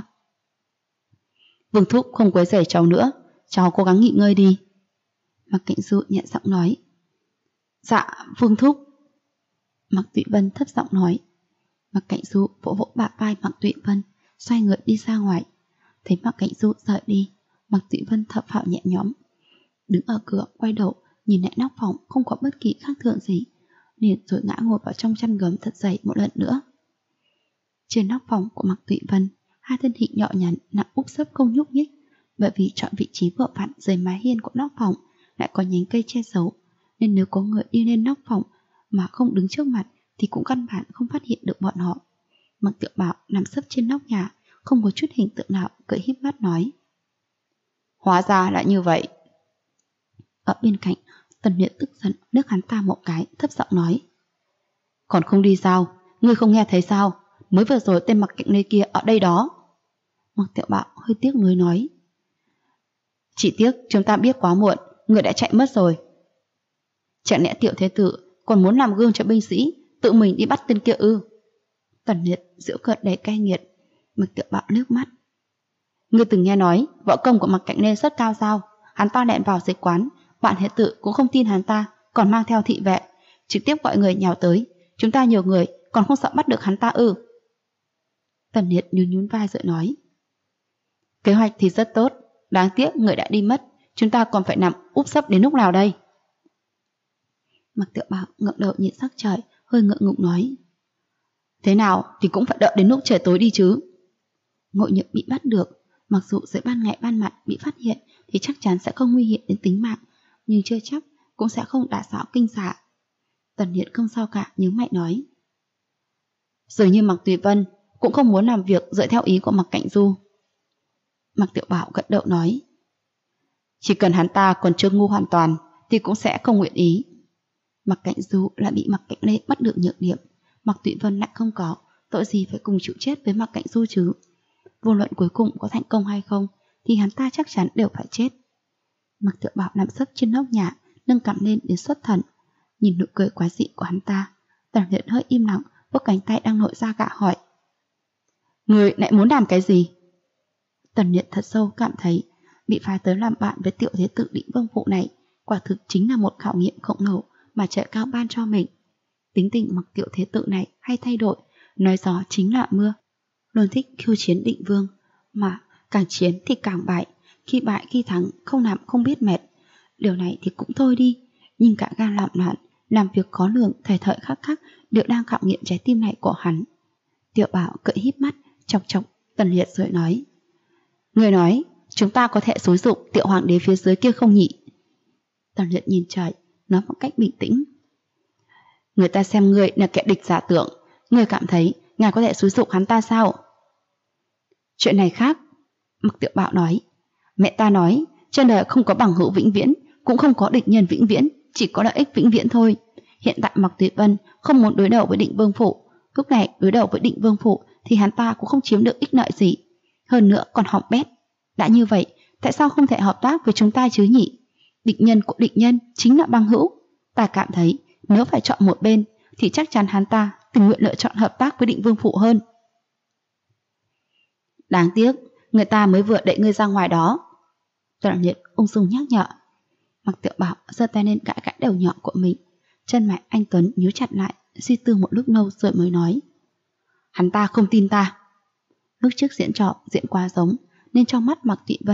Vương Thúc không quấy rầy cháu nữa, cháu cố gắng nghỉ ngơi đi. Mạc Cạnh Du nhẹ giọng nói. Dạ, Vương Thúc. Mạc Tuệ Vân thấp giọng nói. Mạc Cạnh Du vỗ vỗ bả vai Mạc Tuệ Vân, xoay người đi ra ngoài. Thấy Mạc Cạnh Du rời đi, Mạc Tuệ Vân thở phào nhẹ nhõm. Đứng ở cửa quay đầu nhìn lại nóc phòng không có bất kỳ khác thường gì, liền rồi ngã ngồi vào trong chăn gấm thật dày một lần nữa. Trên nóc phòng của Mạc Tuệ Vân, hai thân hình nhỏ nhắn nằm úp sấp không nhúc nhích, bởi vì chọn vị trí vừa vặn dưới mái hiên của nóc phòng lại có nhánh cây che giấu, nên nếu có người đi lên nóc phòng mà không đứng trước mặt thì cũng căn bản không phát hiện được bọn họ. Mạc Tiểu Bảo nằm sấp trên nóc nhà, không có chút hình tượng nào, cười híp mắt nói. Hóa ra là như vậy. Ở bên cạnh, Tần Luyện tức giận liếc hắn ta một cái, thấp giọng nói. Còn không đi sao? Ngươi không nghe thấy sao? Mới vừa rồi tên Mạc Cạnh Lê kia ở đây đó. Mạc Tiểu Bảo hơi tiếc nuối nói. Chỉ tiếc chúng ta biết quá muộn, người đã chạy mất rồi. Chẳng lẽ Tiểu Thế Tử còn muốn làm gương cho binh sĩ, tự mình đi bắt tên kia ư? Tần Liệt giễu cợt đầy cay nghiệt. Mạc Tiểu Bảo liếc mắt. Ngươi từng nghe nói võ công của Mạc Cạnh Lê rất cao sao? Hắn ta lẹn vào dịch quán, Vạn Hệ Tự cũng không tin hắn ta, còn mang theo thị vệ, trực tiếp gọi người nhào tới. Chúng ta nhiều người còn không sợ bắt được hắn ta ư? Tần Liệt nhún nhún vai rồi nói. Kế hoạch thì rất tốt, đáng tiếc người đã đi mất, chúng ta còn phải nằm úp sấp đến lúc nào đây? Mạc Tiểu Bảo ngẩng đầu nhìn sắc trời, hơi ngượng ngùng nói. Thế nào thì cũng phải đợi đến lúc trời tối đi chứ. Ngộ Nhược bị bắt được, mặc dù dưới ban ngày ban mặt bị phát hiện thì chắc chắn sẽ không nguy hiểm đến tính mạng, nhưng chưa chắc cũng sẽ không đả xảo kinh xạ. Tần Liệt không sao cả, nhướng mày nói. Dường như Mạc Tùy Vân cũng không muốn làm việc dựa theo ý của Mạc Cạnh Du. Mạc Tiểu Bảo gật đầu nói. Chỉ cần hắn ta còn chưa ngu hoàn toàn thì cũng sẽ không nguyện ý. Mạc Cạnh Du lại bị Mạc Cạnh Lê bắt được nhược điểm, Mạc Tùy Vân lại không có, tội gì phải cùng chịu chết với Mạc Cạnh Du chứ? Vô luận cuối cùng có thành công hay không thì hắn ta chắc chắn đều phải chết. Mạc Tiểu Bảo nằm sấp trên nóc nhà, nâng cằm lên đến xuất thần. Nhìn nụ cười quái dị của hắn ta, Tần Liệt hơi im lặng, vỗ cánh tay đang nổi ra gạ hỏi. Người lại muốn làm cái gì? Tần Liệt thật sâu cảm thấy bị phái tới làm bạn với Tiểu Thế Tử Định Vương Phụ này quả thực chính là một khảo nghiệm khổng lồ mà trời cao ban cho mình. Tính tình Mạc Tiểu Thế Tử này hay thay đổi, nói gió chính là mưa, luôn thích khiêu chiến Định Vương, mà càng chiến thì càng bại, khi bại khi thắng không làm không biết mệt. Điều này thì cũng thôi đi, nhưng cả gan làm loạn, làm việc khó lường thời thời khắc khắc đều đang khảo nghiệm trái tim này của hắn. Tiểu Bảo cười híp mắt chọc chọc Tần Liệt rồi nói. Người nói chúng ta có thể xúi giục Tiểu Hoàng đế phía dưới kia không nhỉ? Tần Liệt nhìn trời, nói một cách bình tĩnh. Người ta xem người là kẻ địch giả tưởng, người cảm thấy ngài có thể xúi giục hắn ta sao? Chuyện này khác, Mạc Tiểu Bảo nói. Mẹ ta nói trên đời không có bằng hữu vĩnh viễn, cũng không có địch nhân vĩnh viễn, chỉ có lợi ích vĩnh viễn thôi. Hiện tại Mạc Tuyệt Vân không muốn đối đầu với Định Vương Phụ, lúc này đối đầu với Định Vương Phụ thì hắn ta cũng không chiếm được ích lợi gì, hơn nữa còn hỏng bét. Đã như vậy, tại sao không thể hợp tác với chúng ta chứ nhỉ? Địch nhân của địch nhân chính là bằng hữu. Ta cảm thấy nếu phải chọn một bên thì chắc chắn hắn ta tình nguyện lựa chọn hợp tác với Định Vương Phụ hơn. Đáng tiếc, người ta mới vừa đẩy ngươi ra ngoài đó. Tần Liệt ung dung nhắc nhở. Mạc Tiểu Bảo giơ tay lên gãi gãi đầu nhọn của mình. Chân mày anh Tuấn nhíu chặt lại, suy tư một lúc lâu rồi mới nói. Hắn ta không tin ta. Lúc trước diễn trò diễn quá giống, nên trong mắt Mạc Tụy Vân,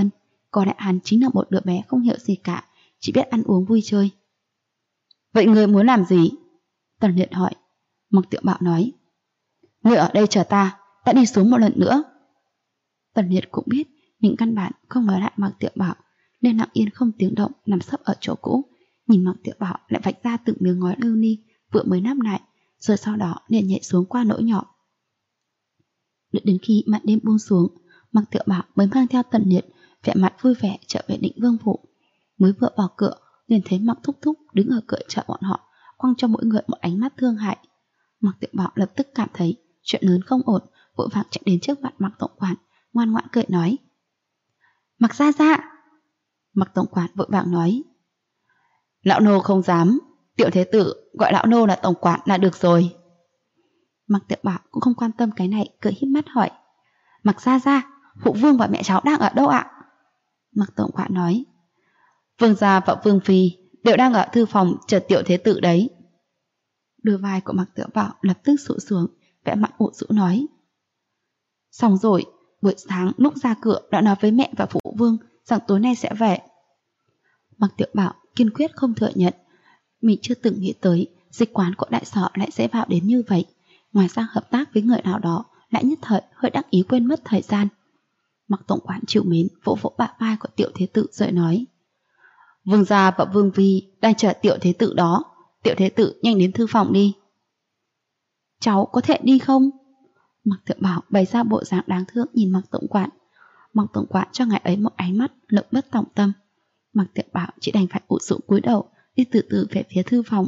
Có lẽ hắn chính là một đứa bé không hiểu gì cả, chỉ biết ăn uống vui chơi. Vậy người muốn làm gì? Tần Liệt hỏi. Mặc Tiểu Bảo nói, người ở đây chờ ta đi xuống một lần nữa. Tần Liệt cũng biết mình căn bản không nói lại Mặc Tiểu Bảo, nên lặng yên không tiếng động nằm sấp ở chỗ cũ, nhìn Mặc Tiểu Bảo lại vạch ra từng miếng ngói lưu ni vừa mới nắp lại, rồi sau đó liền nhảy xuống qua lỗ nhỏ. Đợi đến khi màn đêm buông xuống, Mặc Tiểu Bảo mới mang theo Tần Liệt vẻ mặt vui vẻ trở về Định Vương phủ. Mới vừa vào cửa liền thấy Mặc Thúc Thúc đứng ở cửa chờ bọn họ, quăng cho mỗi người một ánh mắt thương hại. Mặc Tiểu Bảo lập tức cảm thấy chuyện lớn không ổn, vội vàng chạy đến trước mặt Mặc tổng quản, ngoan ngoãn cười nói, Mặc gia gia. Mặc tổng quản vội vàng nói, lão nô không dám, Tiểu thế tử gọi lão nô là tổng quản là được rồi. Mặc Tiểu Bảo cũng không quan tâm cái này, cười híp mắt hỏi, Mặc gia gia, phụ vương và mẹ cháu đang ở đâu ạ? Mặc tổng quản nói, vương gia và vương phi đều đang ở thư phòng chờ Tiểu thế tử đấy. Đôi vai của Mặc Tiểu Bảo lập tức sụ xuống, vẻ mặt ủ rũ nói, xong rồi, buổi sáng lúc ra cửa đã nói với mẹ và phụ vương rằng tối nay sẽ về. Mặc Tiểu Bảo kiên quyết không thừa nhận, mình chưa từng nghĩ tới dịch quán của đại sở lại dễ vào đến như vậy, ngoài ra hợp tác với người nào đó lại nhất thời hơi đắc ý quên mất thời gian. Mặc tổng quản chịu mến vỗ vỗ bả vai của Tiểu thế tử rồi nói, vương gia và vương phi đang chờ Tiểu thế tử đó, Tiểu thế tử nhanh đến thư phòng đi. Cháu có thể đi không? Mặc Tiểu Bảo bày ra bộ dáng đáng thương nhìn Mặc tổng quản. Mặc tổng quản cho ngài ấy một ánh mắt lộng bất tòng tâm. Mặc Tiểu Bảo chỉ đành phải ụ rũ cúi đầu đi từ từ về phía thư phòng.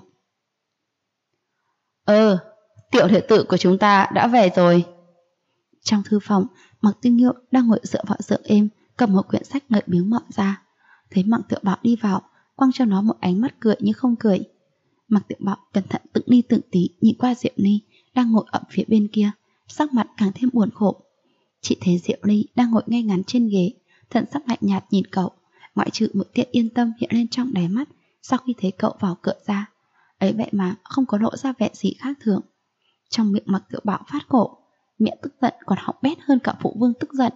Tiểu thế tử của chúng ta đã về rồi. Trong thư phòng, Mặc Tinh Nghiêu đang ngồi dựa vào giường êm, cầm một quyển sách ngợi biếng mọn ra. Thấy Mặc Tiểu Bảo đi vào, quăng cho nó một ánh mắt cười như không cười. Mặc Tiểu Bảo cẩn thận từng ly từng tí nhìn qua Diệu Ly đang ngồi ở phía bên kia, sắc mặt càng thêm buồn khổ. Chỉ thấy Diệu Ly đang ngồi ngay ngắn trên ghế, thần sắc lạnh nhạt nhìn cậu, ngoại trừ một tia yên tâm hiện lên trong đáy mắt sau khi thấy cậu vào cửa ra. Ấy vậy mà không có lộ ra vẻ gì khác thường. Trong miệng Mặc Tiểu Bảo phát khổ, mẹ tức giận còn hỏng bét hơn cả phụ vương tức giận.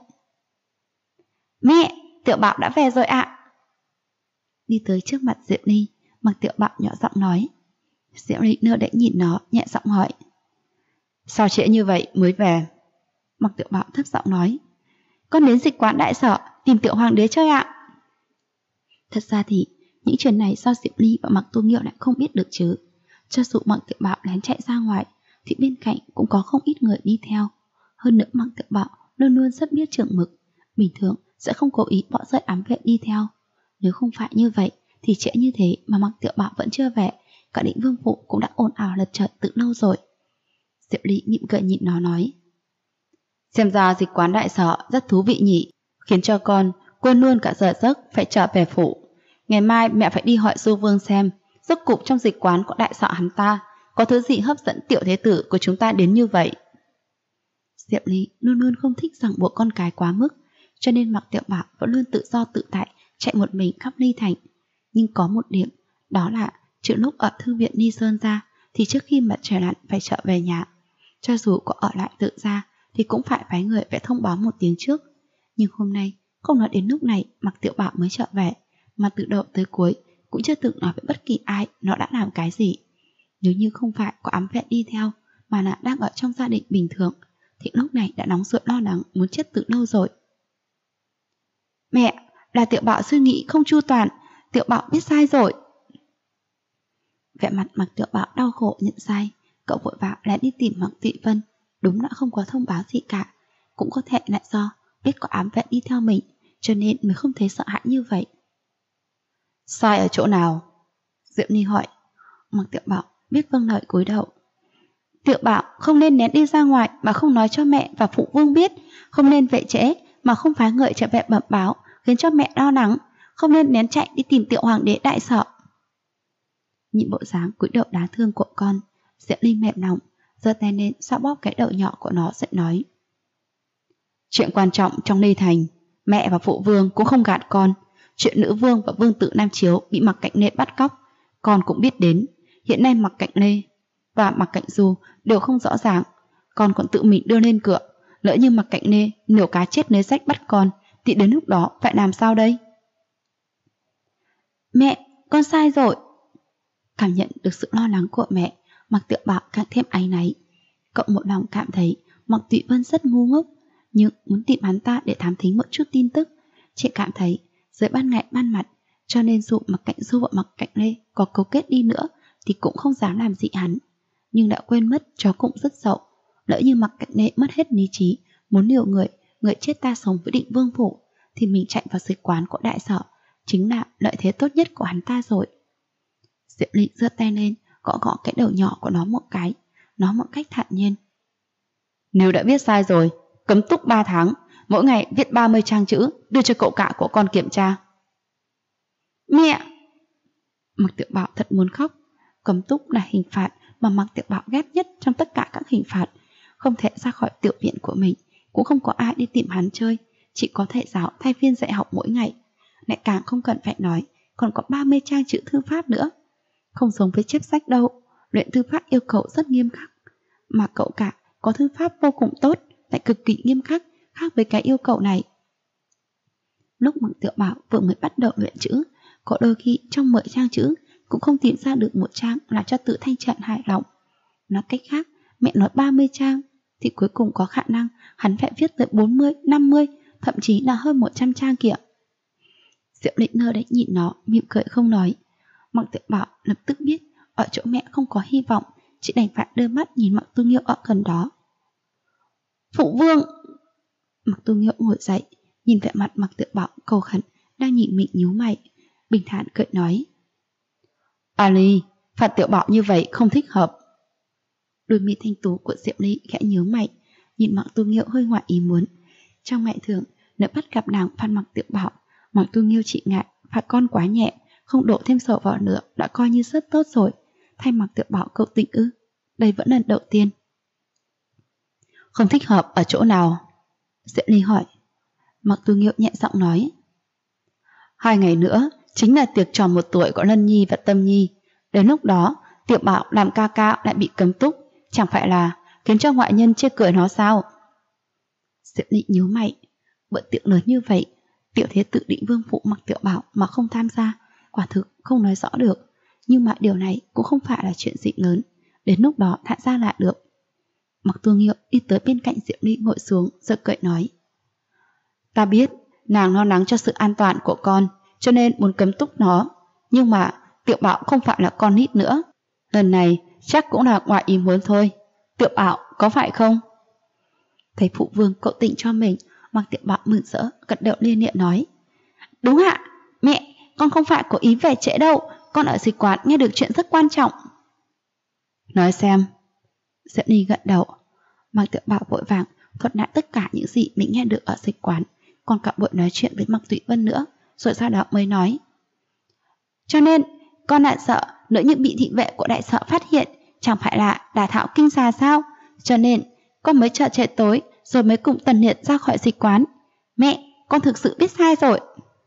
Mẹ, Tiểu Bảo đã về rồi ạ. Đi tới trước mặt Diệu Ly, Mặc Tiểu Bảo nhỏ giọng nói. Diệu Ly nơ đễnh nhìn nó, nhẹ giọng hỏi, sao trễ như vậy mới về? Mặc Tiểu Bảo thấp giọng nói, con đến dịch quán đại sở tìm Tiểu hoàng đế chơi ạ. Thật ra thì những chuyện này do Diệu Ly và Mặc Tu Nghiêu lại không biết được chứ. Cho dù Mặc Tiểu Bảo lén chạy ra ngoài thì bên cạnh cũng có không ít người đi theo. Hơn nữa Mặc Tiểu Bảo luôn luôn rất biết chừng mực, bình thường sẽ không cố ý bỏ rơi ám vệ đi theo. Nếu không phải như vậy thì trễ như thế mà Mặc Tiểu Bảo vẫn chưa về, cả Định Vương phủ cũng đã ồn ào lật chợt từ lâu rồi. Diệu Ly mỉm cười nhìn nó nói, xem ra dịch quán đại sở rất thú vị nhỉ, khiến cho con quên luôn cả giờ giấc phải trở về phủ. Ngày mai mẹ phải đi hỏi Du Vương xem rốt cục trong dịch quán của đại sở hắn ta có thứ gì hấp dẫn Tiểu thế tử của chúng ta đến như vậy. Diệu Ly luôn luôn không thích ràng buộc con cái quá mức, cho nên Mặc Tiểu Bảo vẫn luôn tự do tự tại chạy một mình khắp Ly Thành. Nhưng có một điểm, đó là trừ lúc ở thư viện Ni Sơn ra thì trước khi mặt trời lặn phải trở về nhà. Cho dù có ở lại tự ra thì cũng phải phái người phải thông báo một tiếng trước. Nhưng hôm nay không nói đến lúc này Mặc Tiểu Bảo mới trở về, mà từ đầu tới cuối cũng chưa từng nói với bất kỳ ai nó đã làm cái gì. Nếu như không phải có ám vệ đi theo mà là đang ở trong gia đình bình thường thì lúc này đã nóng ruột lo lắng muốn chết từ lâu rồi. Mẹ, là Tiểu Bảo suy nghĩ không chu toàn, Tiểu Bảo biết sai rồi. Vẻ mặt Mặc Tiểu Bảo đau khổ nhận sai, cậu vội vã lại đi tìm Mặc Tụy Vân. Đúng đã không có thông báo gì cả, cũng có thể lại do biết có ám vệ đi theo mình cho nên mới không thấy sợ hãi như vậy. Sai ở chỗ nào? Diệu Ly hỏi. Mặc Tiểu Bảo biết vâng lời cúi đầu. Tiểu Bảo không nên nén đi ra ngoài mà không nói cho mẹ và phụ vương biết, không nên về trễ mà không phái người trở về bẩm báo khiến cho mẹ lo lắng, không nên nén chạy đi tìm Tiểu hoàng đế đại sở. Nhìn bộ dáng cúi đầu đáng thương của con, Diệu Ly mềm lòng, giơ tay lên xoa bóp cái đầu nhỏ của nó rồi nói, chuyện quan trọng trong Ly Thành, mẹ và phụ vương cũng không gạt con. Chuyện nữ vương và vương tử Nam Chiếu bị Mặc Cạnh Lê bắt cóc, con cũng biết đến. Hiện nay Mặc Cạnh Lê và Mặc Cạnh Du đều không rõ ràng, con còn tự mình đưa lên cửa. Lỡ như Mặc Cạnh Lê nổ cá chết nới rách bắt con thì đến lúc đó phải làm sao đây? Mẹ, con sai rồi. Cảm nhận được sự lo lắng của mẹ, Mạc Tiểu Bảo càng thêm áy náy. Cậu một lòng cảm thấy Mạc Tụy Vân rất ngu ngốc, nhưng muốn tìm hắn ta để thám thính một chút tin tức. Chị cảm thấy dưới ban ngày ban mặt, cho nên dù Mạc Cạnh Du và Mạc Cạnh Lê có cấu kết đi nữa thì cũng không dám làm gì hắn. Nhưng đã quên mất chó cũng rất dậu. Lỡ như Mạc Cạnh Lê mất hết lý trí, muốn liều người chết ta sống với Định Vương phủ, thì mình chạy vào dịch quán của đại sở chính là lợi thế tốt nhất của hắn ta rồi. Diệu Ly giơ tay lên, gõ gõ cái đầu nhỏ của nó một cái, nói một cách thản nhiên. Nếu đã biết sai rồi, cấm túc 3 tháng, mỗi ngày viết 30 trang chữ, đưa cho cậu cả của con kiểm tra. Mẹ! Mạc Tiểu Bảo thật muốn khóc. Cấm túc là hình phạt mà Mạc Tiểu Bảo ghét nhất trong tất cả các hình phạt. Không thể ra khỏi tiểu viện của mình, cũng không có ai đi tìm hắn chơi, chỉ có thầy giáo thay phiên dạy học mỗi ngày. Lại càng không cần phải nói, còn có 30 trang chữ thư pháp nữa. Không giống với chép sách đâu, luyện thư pháp yêu cầu rất nghiêm khắc. Mà cậu cả có thư pháp vô cùng tốt, lại cực kỳ nghiêm khắc, khác với cái yêu cầu này. Lúc Mạc Tiểu Bảo vừa mới bắt đầu luyện chữ, có đôi khi trong 10 trang chữ cũng không tìm ra được một trang là cho Tự Thanh Trận hài lòng. Nói cách khác, mẹ nói 30 trang thì cuối cùng có khả năng hắn phải viết tới 40, 50, thậm chí là hơn 100 trang kìa. Diệu Lị ngơ đấy nhìn nó, mỉm cười không nói. Mạc Tiểu Bảo lập tức biết ở chỗ mẹ không có hy vọng, chị đành phải đưa mắt nhìn Mạc Tu Nghiêu ở gần đó. Phụ vương! Mạc Tu Nghiêu ngồi dậy, nhìn vẻ mặt Mạc Tiểu Bảo cầu khẩn đang nhìn mình nhíu mày, bình thản cười nói. Ali, phạt Tiểu Bảo như vậy không thích hợp. Đôi mi thanh tú của Diệu Ly khẽ nhíu mày, nhìn Mạc Tu Nghiêu hơi ngoài ý muốn. Trong ngày thường, nếu bắt gặp nàng phạt Mạc Tiểu Bảo, Mạc Tu Nghiêu chị ngại phạt con quá nhẹ, không đổ thêm dầu vào nữa đã coi như rất tốt rồi. Thay Mạc Tiểu Bảo cậu tỉnh ư? Đây vẫn lần đầu tiên. Không thích hợp ở chỗ nào? Diệu Ly hỏi. Mạc Tu Nghiêu nhẹ giọng nói. 2 ngày nữa chính là tiệc tròn 1 tuổi của Lân Nhi và Tâm Nhi. Đến lúc đó, Tiểu Bảo làm ca ca lại bị cấm túc, chẳng phải là khiến cho ngoại nhân chê cười nó sao? Diệu Ly nhíu mày. Bữa tiệc lớn như vậy, tiểu thế tử Định Vương phụ Mạc Tiểu Bảo mà không tham gia, quả thực không nói rõ được. Nhưng mà điều này cũng không phải là chuyện gì lớn, đến lúc đó thả ra lại được. Mạc Tu Nghiêu đi tới bên cạnh Diệu Ly ngồi xuống, rồi cười nói. Ta biết, nàng lo lắng cho sự an toàn của con, cho nên muốn cấm túc nó. Nhưng mà Tiểu Bảo không phải là con nít nữa. Lần này chắc cũng là ngoài ý muốn thôi. Tiểu Bảo có phải không? Thấy phụ vương cậu tỉnh cho mình, Mạc Tiểu Bảo mừng rỡ, gật đầu liên niệm nói. Đúng ạ, mẹ, con không phải cố ý về trễ đâu, con ở dịch quán nghe được chuyện rất quan trọng. Nói xem. Diệu Ly gật đầu. Mạc Tiểu Bảo vội vàng thuật lại tất cả những gì mình nghe được ở dịch quán, còn cả buổi nói chuyện với Mạc Tụy Vân nữa, rồi sau đó mới nói. Cho nên, con lại sợ nếu như bị thị vệ của đại sở phát hiện, chẳng phải là đả thảo kinh xà sao? Cho nên, con mới chờ trời tối, rồi mới cùng Tần Liệt ra khỏi dịch quán. Mẹ, con thực sự biết sai rồi.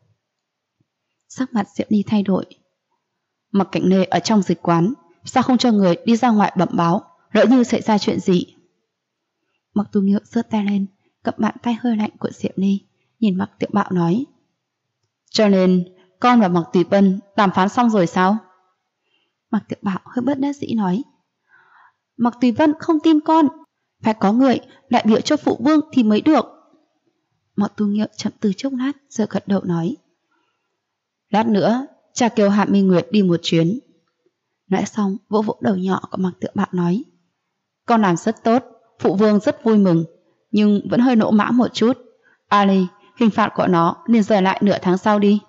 Sắc mặt Diệu Ly thay đổi. Mạc Cạnh Lê ở trong dịch quán, sao không cho người đi ra ngoài bẩm báo, lỡ như xảy ra chuyện gì? Mạc Tu Nghiêu giơ tay lên, cầm bàn tay hơi lạnh của Diệu Ly, nhìn Mạc Tiểu Bảo nói. Cho nên, con và Mạc Tùy Vân đàm phán xong rồi sao? Mạc Tiểu Bảo hơi bất đắc dĩ nói. Mạc Tùy Vân không tin con, phải có người đại biểu cho phụ vương thì mới được. Mạc Tu Nghiêu chậm từ chốc lát, rồi gật đầu nói. Lát nữa, cha kêu Hạ Minh Nguyệt đi một chuyến. Nói xong, vỗ vỗ đầu nhỏ của Mạc Tiểu Bảo nói. Con làm rất tốt, phụ vương rất vui mừng, nhưng vẫn hơi nỗ mã một chút. Ali, hình phạt của nó nên rời lại nửa tháng sau đi.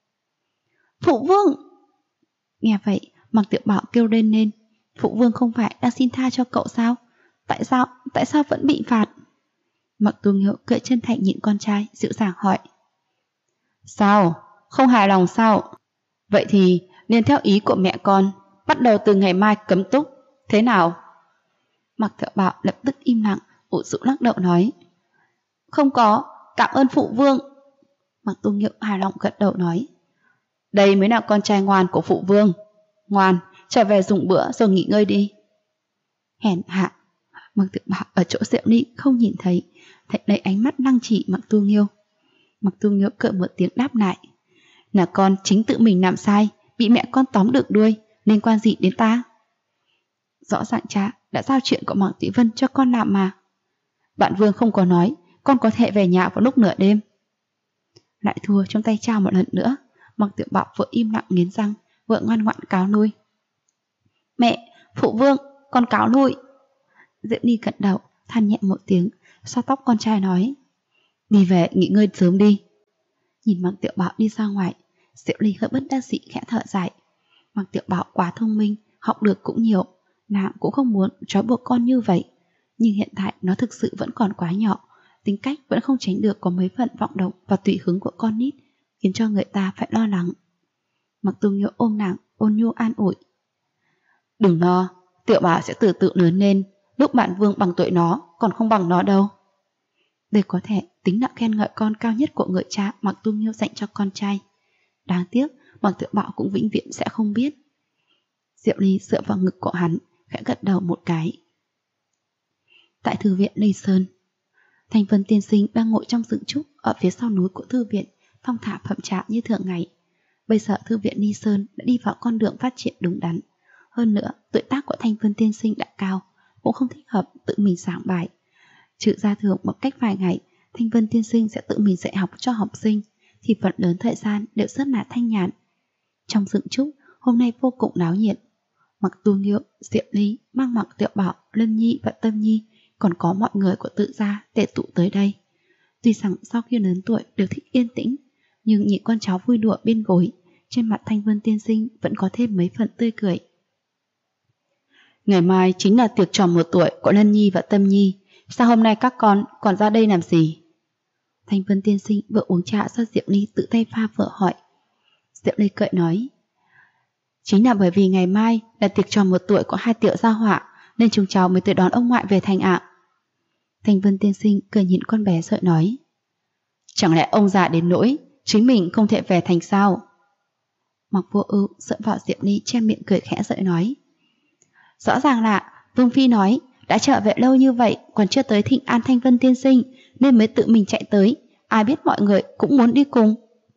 Phụ vương! Nghe vậy, Mạc Tiểu Bảo kêu lên. Phụ vương không phải đang xin tha cho cậu sao? Tại sao vẫn bị phạt? Mạc Tu Nghiêu cười chân thành nhìn con trai, dịu dàng hỏi. Sao? Không hài lòng sao? Vậy thì nên theo ý của mẹ con, bắt đầu từ ngày mai cấm túc, thế nào? Mạc Tiểu Bảo lập tức im lặng, ủ rũ lắc đầu nói. Không có, cảm ơn phụ vương. Mạc Tu Nghiêu hài lòng gật đầu nói. Đây mới là con trai ngoan của phụ vương. Ngoan, trở về dùng bữa rồi nghỉ ngơi đi. Hèn hạ. Mạc Tiểu Bảo ở chỗ Diệu Ly không nhìn thấy, thấy lấy ánh mắt lăng trì Mạc Tu Nghiêu. Mặc Tu Nghiêu cười một tiếng đáp lại. Là con chính tự mình làm sai, bị mẹ con tóm được đuôi, liên quan gì đến ta? Rõ ràng cha đã giao chuyện của Mạc Thị Vân cho con làm mà. Bạn Vương không có nói con có thể về nhà vào lúc nửa đêm. Lại thua trong tay cha một lần nữa. Mạc Tiểu Bảo vợ im lặng nghiến răng, vợ ngoan ngoãn cáo lui. Mẹ, phụ vương, con cáo lui. Diệu Ly cận đầu, than nhẹ một tiếng, xoa tóc con trai nói. Đi về nghỉ ngơi sớm đi. Nhìn Mạc Tiểu Bảo đi ra ngoài, Diệu Ly hơi bất đắc dĩ khẽ thở dài. Mạc Tiểu Bảo quá thông minh, học được cũng nhiều, nàng cũng không muốn trói buộc con như vậy. Nhưng hiện tại nó thực sự vẫn còn quá nhỏ, tính cách vẫn không tránh được có mấy phần vọng động và tùy hứng của con nít, khiến cho người ta phải lo lắng. Mạc Tu Nghiêu ôm nàng, ôn nhu an ủi. Đừng lo, Tiểu Bảo sẽ từ từ lớn lên, lúc bạn Vương bằng tuổi nó, còn không bằng nó đâu. Đây có thể tính là khen ngợi con cao nhất của người cha Mạc Tu Nghiêu dành cho con trai. Đáng tiếc, Mạc Tiểu Bảo cũng vĩnh viễn sẽ không biết. Diệu Ly dựa vào ngực của hắn, khẽ gật đầu một cái. Tại thư viện Lê Sơn, Thanh Vân tiên sinh đang ngồi trong rừng trúc ở phía sau núi của thư viện, thong thả phậm trạm như thường ngày. Bây giờ thư viện Lê Sơn đã đi vào con đường phát triển đúng đắn. Hơn nữa, tuổi tác của Thanh Vân tiên sinh đã cao, cũng không thích hợp tự mình giảng bài. Trừ ra thường một cách vài ngày, Thanh Vân tiên sinh sẽ tự mình dạy học cho học sinh, thì phần lớn thời gian đều rất là thanh nhàn. Trong rừng trúc, hôm nay vô cùng náo nhiệt. Mạc Tu Nghiêu, Diệu Ly, mang Mạc Tiểu Bảo, Lân Nhi và Tâm Nhi, còn có mọi người của tự gia tề tụ tới đây. Tuy rằng sau khi lớn tuổi đều thích yên tĩnh, nhưng nhìn con cháu vui đùa bên gối, trên mặt Thanh Vân tiên sinh vẫn có thêm mấy phần tươi cười. Ngày mai chính là tiệc tròn 1 tuổi của Lân Nhi và Tâm Nhi, sao hôm nay các con còn ra đây làm gì? Thanh Vân tiên sinh vừa uống trà do Diệu Ly tự tay pha vừa hỏi. Diệu Ly cười nói. Chính là bởi vì ngày mai là tiệc tròn 1 tuổi của 2 tiểu gia họa, nên chúng cháu mới tới đón ông ngoại về thành ạ. Thanh Vân tiên sinh cười nhìn con bé sợ nói. Chẳng lẽ ông già đến nỗi chính mình không thể về thành sao? Mạc Vô Ưu dựa vào Diệu Ly che miệng cười khẽ dậy nói. Rõ ràng là Vương Phi nói đã trở về lâu như vậy còn chưa tới thịnh an Thanh Vân tiên sinh, nên mới tự mình chạy tới, ai biết mọi người cũng muốn đi cùng.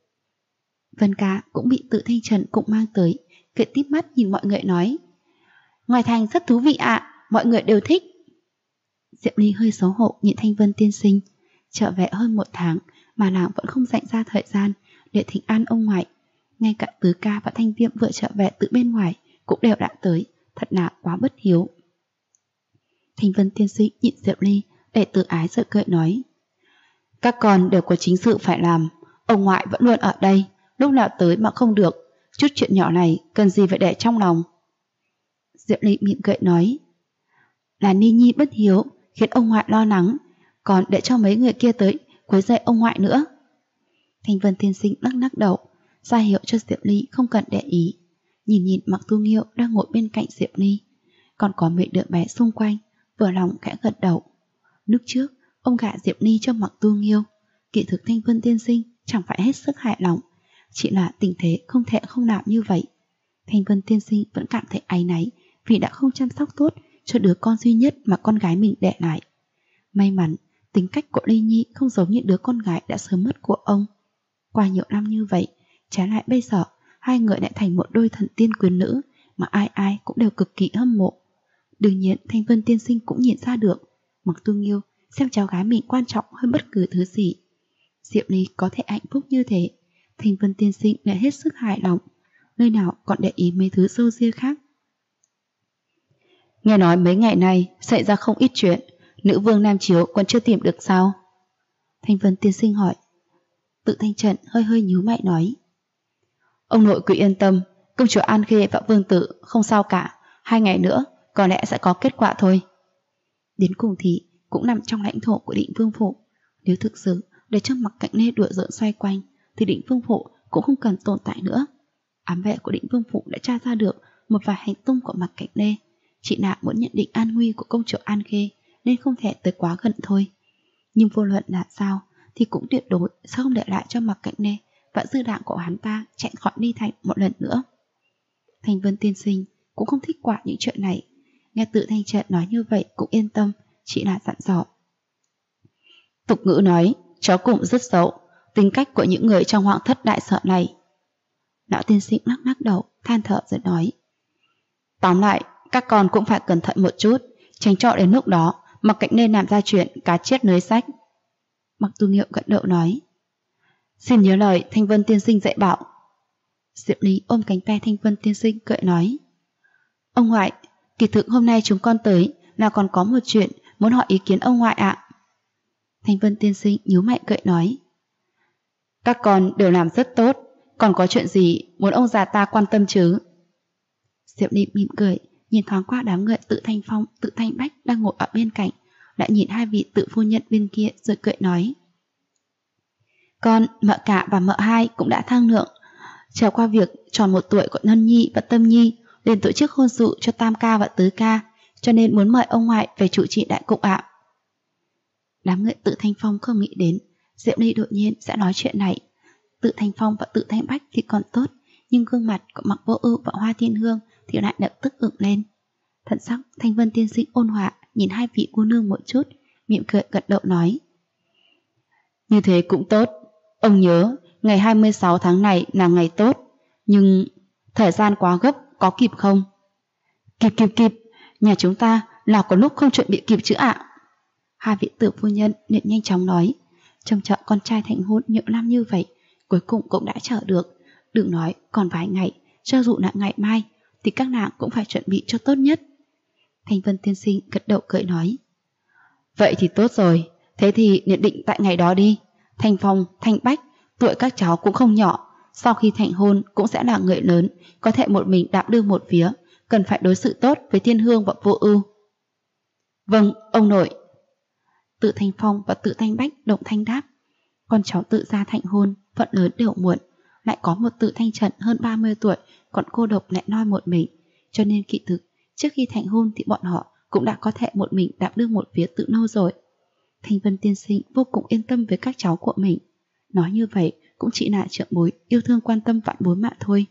Vân Ca cũng bị Tự Thanh Trần cũng mang tới, cười tít mắt nhìn mọi người nói. Ngoài thành rất thú vị ạ, mọi người đều thích. Diệu Ly hơi xấu hổ nhìn Thanh Vân tiên sinh, trở về hơn 1 tháng mà nàng vẫn không dành ra thời gian để thỉnh an ông ngoại. Ngay cả Tứ Ca và Thanh Viêm vừa trở về từ bên ngoài cũng đều đã tới, thật là quá bất hiếu. Thanh Vân tiên sinh nhìn Diệu Ly để tự ái sợ cười nói. Các con đều có chính sự phải làm, ông ngoại vẫn luôn ở đây, lúc nào tới mà không được, chút chuyện nhỏ này cần gì phải để trong lòng. Diệu Ly mỉm cười nói. Là Ni Nhi bất hiếu khiến ông ngoại lo lắng, còn để cho mấy người kia tới quấy rầy ông ngoại nữa. Thanh Vân tiên sinh lắc lắc đầu, ra hiệu cho Diệu Ly không cần để ý. Nhìn Mạc Tu Nghiêu đang ngồi bên cạnh Diệu Ly, còn có mấy đứa bé xung quanh, vừa lòng khẽ gật đầu. Lúc trước ông gả Diệu Ly cho Mạc Tu Nghiêu, kỳ thực Thanh Vân tiên sinh chẳng phải hết sức hài lòng, chỉ là tình thế không thể không làm như vậy. Thanh Vân tiên sinh vẫn cảm thấy áy náy vì đã không chăm sóc tốt cho đứa con duy nhất mà con gái mình để lại. May mắn tính cách của Ly Nhi không giống như đứa con gái đã sớm mất của ông. Qua nhiều năm như vậy, trái lại bây giờ hai người lại thành một đôi thần tiên quyến nữ mà ai ai cũng đều cực kỳ hâm mộ. Đương nhiên Thanh Vân tiên sinh cũng nhìn ra được Mạc Tu Nghiêu xem cháu gái mình quan trọng hơn bất cứ thứ gì. Diệu Ly có thể hạnh phúc như thế, Thanh Vân tiên sinh lại hết sức hài lòng, nơi nào còn để ý mấy thứ sâu ria khác. Nghe nói mấy ngày nay xảy ra không ít chuyện, nữ vương Nam Chiếu còn chưa tìm được sao? Thanh Vân tiên sinh hỏi. Tự Thanh Trần hơi hơi nhíu mày nói. Ông nội cứ yên tâm, công chúa An Khê và vương tử không sao cả, 2 ngày nữa có lẽ sẽ có kết quả thôi. Đến cùng thì cũng nằm trong lãnh thổ của Định Vương Phủ, nếu thực sự để cho Mặc Cạnh Nê đùa giỡn xoay quanh thì Định Vương Phủ cũng không cần tồn tại nữa. Ám vệ của Định Vương Phủ đã tra ra được một vài hành tung của Mặc Cạnh Nê, chị nạ muốn nhận định an nguy của công chúa An Khê nên không thể tới quá gần thôi. Nhưng vô luận là sao thì cũng tuyệt đối sẽ không để lại cho Mặc Cạnh Nê và dư đảng của hắn ta chạy khỏi Ly Thành một lần nữa. Thanh Vân tiên sinh cũng không thích quả những chuyện này, nghe Tự Thanh Trần nói như vậy cũng yên tâm, chỉ là dặn dò. Tục ngữ nói chó cùng rất xấu, tính cách của những người trong hoàng thất đại sở này. Lão tiên sinh lắc đầu, than thở rồi nói. Tóm lại, các con cũng phải cẩn thận một chút, tránh cho đến lúc đó Mặc Cạnh nên làm ra chuyện cá chết lưới rách. Mặc Tu Nghiêu gật đầu nói. Xin nhớ lời Thanh Vân tiên sinh dạy bảo. Diệp Ly ôm cánh tay Thanh Vân tiên sinh cười nói. Ông ngoại, kỳ thực hôm nay chúng con tới là còn có một chuyện muốn hỏi ý kiến ông ngoại ạ. Thanh Vân tiên sinh nhíu mày cười nói. Các con đều làm rất tốt, còn có chuyện gì muốn ông già ta quan tâm chứ? Diệp Ly mỉm cười, nhìn thoáng qua đám người Tự Thanh Phong, Tự Thanh Bách đang ngồi ở bên cạnh, lại nhìn hai vị Tự phu nhân bên kia rồi cười nói. Con, mợ cả và mợ hai cũng đã thương lượng, trải qua việc tròn 1 tuổi của Ngân Nhi và Tâm Nhi, liền tổ chức hôn sự cho Tam ca và Tứ ca, cho nên muốn mời ông ngoại về chủ trì đại cục ạ. Đám người Tự Thanh Phong không nghĩ đến Diệp Ly đột nhiên sẽ nói chuyện này. Tự Thanh Phong và Tự Thanh Bách thì còn tốt, nhưng gương mặt của Mặc Vô Ưu và Hoa Thiên Hương thì lại lập tức ửng lên. Thần sắc Thanh Vân tiên sinh ôn hòa nhìn hai vị cô nương một chút, mỉm cười gật đầu nói. Như thế cũng tốt. Ông nhớ, ngày 26 tháng này là ngày tốt, nhưng thời gian quá gấp, có kịp không? Kịp, nhà chúng ta là có lúc không chuẩn bị kịp chứ ạ. Hai vị Tử phu nhân liền nhanh chóng nói, trông chờ con trai thành hôn nhiều năm như vậy, cuối cùng cũng đã chờ được. Đừng nói còn vài ngày, cho dù là ngày mai, thì các nàng cũng phải chuẩn bị cho tốt nhất. Thanh Vân tiên sinh gật đầu cười nói. Vậy thì tốt rồi, thế thì nhận định tại ngày đó đi. Thanh Phong, Thanh Bách, tuổi các cháu cũng không nhỏ, sau khi thành hôn cũng sẽ là người lớn, có thể một mình đảm đương một phía, cần phải đối xử tốt với Thiên Hương và Vô Ưu. Vâng, ông nội. Tự Thanh Phong và Tự Thanh Bách đồng thanh đáp. Con cháu Tự gia thành hôn, phận lớn đều muộn, lại có một Tự Thanh Trần hơn 30 tuổi, còn cô độc lại noi một mình, cho nên kỳ thực trước khi thành hôn thì bọn họ cũng đã có thể một mình đảm đương một phía từ lâu rồi. Thanh Vân tiên sinh vô cùng yên tâm với các cháu của mình. Nói như vậy cũng chỉ là trưởng bối yêu thương quan tâm vạn bối mà thôi.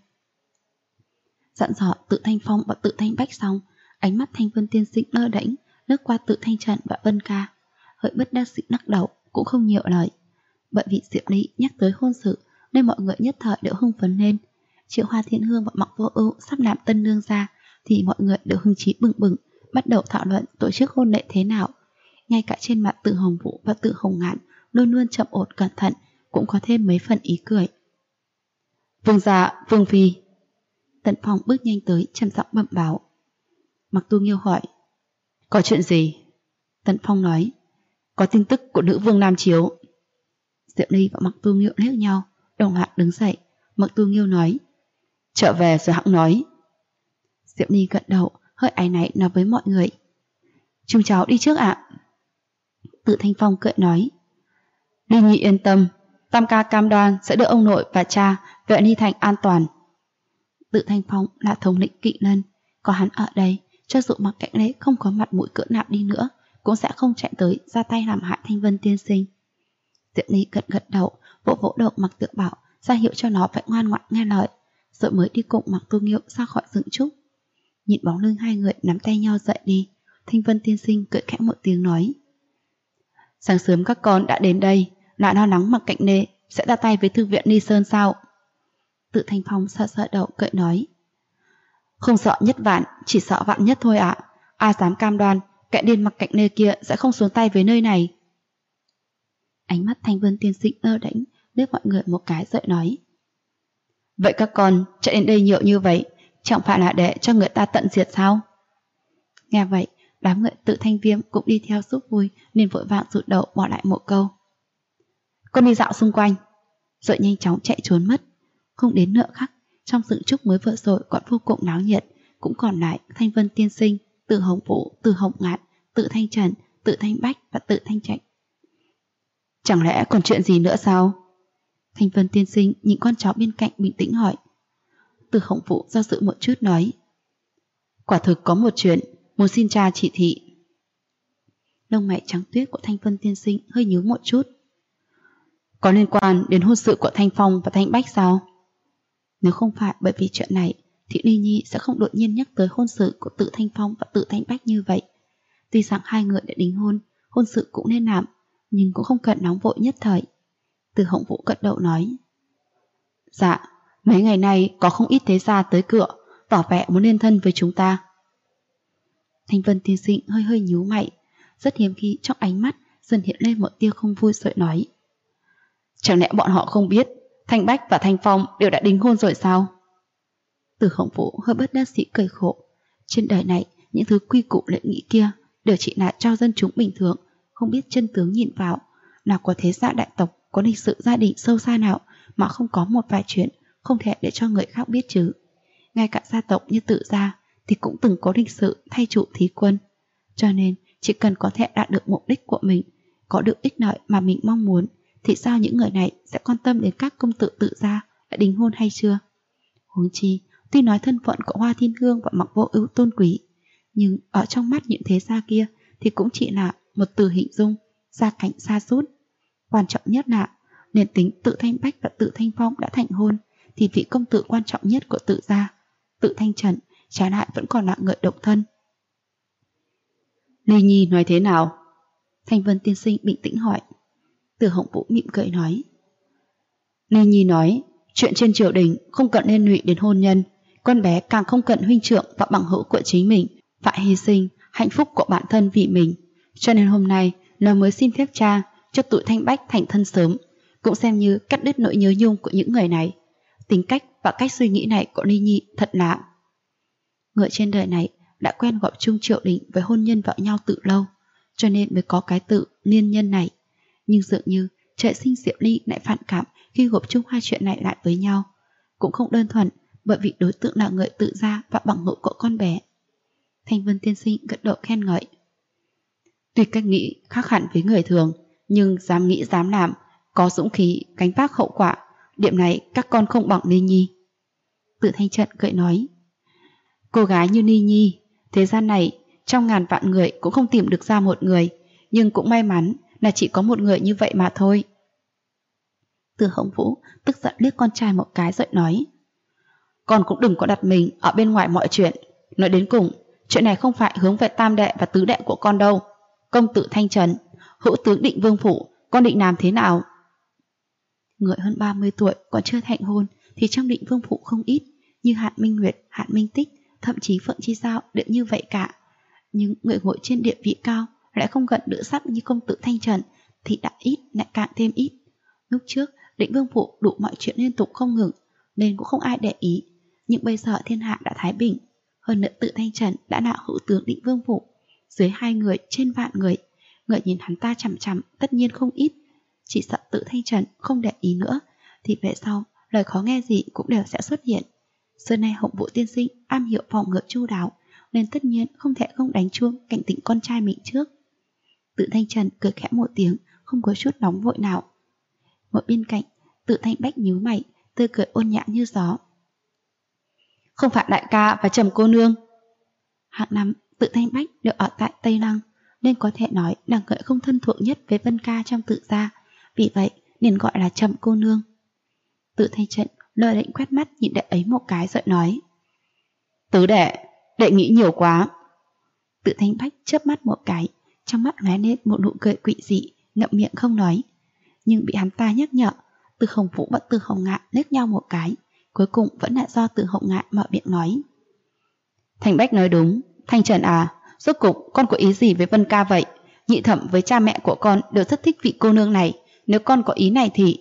Dặn dò Tự Thanh Phong và Tự Thanh Bách xong, ánh mắt Thanh Vân tiên sinh lơ đễnh lướt qua Tự Thanh Trần và Vân Ca, hơi bất đắc dĩ lắc đầu, cũng không nhiều lời. Bởi vì Diệp Ly nhắc tới hôn sự nên mọi người nhất thời đều hưng phấn lên. Triệu Hoa Thiên Hương và Mặc Vô Ưu sắp làm tân nương ra thì mọi người đều hưng trí bừng bừng, bắt đầu thảo luận tổ chức hôn lễ thế nào. Ngay cả trên mặt Tự Hồng Vũ và Tự Hồng Ngạn luôn luôn chậm ổn cẩn thận cũng có thêm mấy phần ý cười. Vương gia, Vương phi. Tần Phong bước nhanh tới trầm giọng bẩm báo. Mặc Tu Nghiêu hỏi. Có chuyện gì? Tần Phong nói. Có tin tức của nữ vương Nam Chiếu. Diệp Ly và Mặc Tu Nghiêu liếc nhau, đồng loạt đứng dậy. Mặc Tu Nghiêu nói. Trở về rồi hẵng nói. Diệp Ly gật đầu, hơi áy náy nói với mọi người. Chúng cháu đi trước ạ. Tự Thanh Phong cười nói. Ly Nhi yên tâm, Tam ca cam đoan sẽ đưa ông nội và cha về Ni Thành an toàn. Tự Thanh Phong là thống lĩnh kỵ lân, có hắn ở đây, cho dù Mặc Cạnh Lễ không có mặt mũi cỡ nào đi nữa, cũng sẽ không chạy tới ra tay làm hại Thanh Vân tiên sinh. Diệp Ly gật đầu, vỗ vỗ đầu Mặc Tự Bảo, ra hiệu cho nó phải ngoan ngoãn nghe lời, rồi mới đi cùng Mặc Tu Nghiêu ra khỏi rừng trúc. Nhìn bóng lưng hai người nắm tay nhau dậy đi, Thanh Vân tiên sinh cười khẽ một tiếng nói. Sáng sớm các con đã đến đây, là lo lắng Mặc Cạnh Lễ sẽ ra tay với thư viện Ni Sơn sao? Tự Thanh Phong sợ đầu cười nói. Không sợ nhất vạn, chỉ sợ vạn nhất thôi ạ. Ai dám cam đoan kẻ điên Mặc Cạnh Lễ kia sẽ không xuống tay với nơi này. Ánh mắt Thanh Vân tiên sinh lơ đễnh liếc mọi người một cái rồi nói. Vậy các con chạy đến đây nhiều như vậy, chẳng phải là để cho người ta tận diệt sao? Nghe vậy, đám người Tự Thanh Viêm cũng đi theo giúp vui nên vội vàng rụt đầu bỏ lại một câu. Con đi dạo xung quanh, rồi nhanh chóng chạy trốn mất. Không đến nửa khắc, trong rừng trúc mới vừa rồi còn vô cùng náo nhiệt, cũng còn lại Thanh Vân tiên sinh, Tự Hồng Vũ, Tự Hồng Ngạn, Tự Thanh Trần, Tự Thanh Bách và Tự Thanh Trạch. Chẳng lẽ còn chuyện gì nữa sao? Thanh Vân tiên sinh nhìn con cháu bên cạnh bình tĩnh hỏi. Tự Hồng Vũ do dự một chút nói. Quả thực có một chuyện, muốn xin cha chỉ thị. Lông mày trắng tuyết của Thanh Vân tiên sinh hơi nhíu một chút. Có liên quan đến hôn sự của Thanh Phong và Thanh Bách sao? Nếu không phải bởi vì chuyện này thì Ly Nhi sẽ không đột nhiên nhắc tới hôn sự của Tự Thanh Phong và Tự Thanh Bách như vậy. Tuy rằng hai người đã đính hôn, hôn sự cũng nên làm, nhưng cũng không cần nóng vội nhất thời. Từ Hồng Vũ gật đầu nói: Dạ, mấy ngày nay có không ít thế gia tới cửa, tỏ vẻ muốn liên thân với chúng ta. Thanh Vân tiên sinh hơi hơi nhíu mày, rất hiếm khi trong ánh mắt dần hiện lên một tia không vui rồi nói: Chẳng lẽ bọn họ không biết Thanh Bách và Thanh Phong đều đã đính hôn rồi sao? Từ Hồng Vũ hơi bất đắc dĩ cười khổ. Trên đời này, những thứ quy củ lệ nghị kia đều chỉ là cho dân chúng bình thường, không biết chân tướng nhìn vào. Nào có thế gia đại tộc, có lịch sử gia đình sâu xa nào mà không có một vài chuyện không thể để cho người khác biết chứ. Ngay cả gia tộc như Tự gia thì cũng từng có lịch sử thay chủ thí quân. Cho nên chỉ cần có thể đạt được mục đích của mình, có được ích lợi mà mình mong muốn, thì sao những người này sẽ quan tâm đến các công tử Tự gia đã đính hôn hay chưa? Huống chi, tuy nói thân phận của Hoa Thiên Hương và Mặc Vô Ưu tôn quý, nhưng ở trong mắt những thế gia kia thì cũng chỉ là một từ hình dung, gia cảnh xa sút. Quan trọng nhất là nên tính Tự Thanh Bách và Tự Thanh Phong đã thành hôn, thì vị công tử quan trọng nhất của Tự gia, Tự Thanh Trần, trái lại vẫn còn là người độc thân. Ly Nhi nói thế nào? Thanh Vân tiên sinh bình tĩnh hỏi. Từ Hồng Vũ mỉm cười nói: Ly Nhi nói, chuyện trên triều đình không cần liên lụy đến hôn nhân, con bé càng không cần huynh trưởng và bằng hữu của chính mình phải hy sinh hạnh phúc của bản thân vì mình. Cho nên hôm nay nó mới xin phép cha cho tụi Thanh Bách thành thân sớm, cũng xem như cắt đứt nỗi nhớ nhung của những người này. Tính cách và cách suy nghĩ này của Ly Nhi thật lạ. Người trên đời này đã quen gọi chung triều đình với hôn nhân vợ nhau từ lâu, cho nên mới có cái tự liên nhân này. Nhưng dường như trời sinh Diệu Ly lại phản cảm khi gộp chung hai chuyện này lại với nhau, cũng không đơn thuần bởi vì đối tượng là người Tự gia và bằng hữu của con bé. Thanh Vân tiên sinh gật đầu khen ngợi: Tuy cách nghĩ khác hẳn với người thường, nhưng dám nghĩ dám làm, có dũng khí gánh vác hậu quả, điểm này các con không bằng Ly Nhi. Tự Thanh Trận cười nói: Cô gái như Ly Nhi, thế gian này trong ngàn vạn người cũng không tìm được ra một người, nhưng cũng may mắn là chỉ có một người như vậy mà thôi. Từ Hồng Vũ tức giận liếc con trai một cái rồi nói: Con cũng đừng có đặt mình ở bên ngoài mọi chuyện. Nói đến cùng, chuyện này không phải hướng về tam đệ và tứ đệ của con đâu. Công tử Thanh Trần, hữu tướng Định Vương phủ, con định làm thế nào? Người hơn 30 tuổi còn chưa thành hôn thì trong Định Vương phủ không ít, như Hạn Minh Nguyệt, Hạn Minh Tích, thậm chí Phượng Chi Giao đều như vậy cả. Nhưng người ngồi trên địa vị cao lại không gần nữ sắc như công tử Thanh Trần thì đã ít lại càng thêm ít. Lúc trước Định Vương phủ đủ mọi chuyện liên tục không ngừng, nên cũng không ai để ý. Nhưng bây giờ thiên hạ đã thái bình, hơn nữa Tự Thanh Trần đã là hữu tướng Định Vương phủ, dưới 2 người trên vạn người, người nhìn hắn ta chằm chằm tất nhiên không ít. Chỉ sợ Tự Thanh Trần không để ý nữa thì về sau lời khó nghe gì cũng đều sẽ xuất hiện. Xưa nay Hồng Vũ tiên sinh am hiểu phòng ngự chu đáo, nên tất nhiên không thể không đánh chuông cảnh tỉnh con trai mình trước. Tự Thanh Trần cười khẽ một tiếng, không có chút nóng vội nào. Một bên cạnh, Tự Thanh Bách nhíu mày, tươi cười ôn nhã như gió. Không phải đại ca và Trầm cô nương? Hàng năm Tự Thanh Bách đều ở tại Tây Lăng, nên có thể nói là người không thân thuộc nhất với Vân ca trong Tự gia, vì vậy nên gọi là Trầm cô nương. Tự Thanh Trần lơ lệnh quét mắt nhìn đệ ấy một cái rồi nói: Tứ đệ, đệ nghĩ nhiều quá. Tự Thanh Bách chớp mắt một cái, trong mắt lóe lên một nụ cười quỷ dị, ngậm miệng không nói. Nhưng bị hắn ta nhắc nhở, Từ Hồng Vũ và Từ Hồng Ngạn liếc nhau một cái, cuối cùng vẫn là do Từ Hồng Ngạn mở miệng nói: Thanh Bách nói đúng, Thanh Trần à, rốt cục con có ý gì với Vân ca vậy? Nhị thẩm với cha mẹ của con đều rất thích vị cô nương này, nếu con có ý này thì...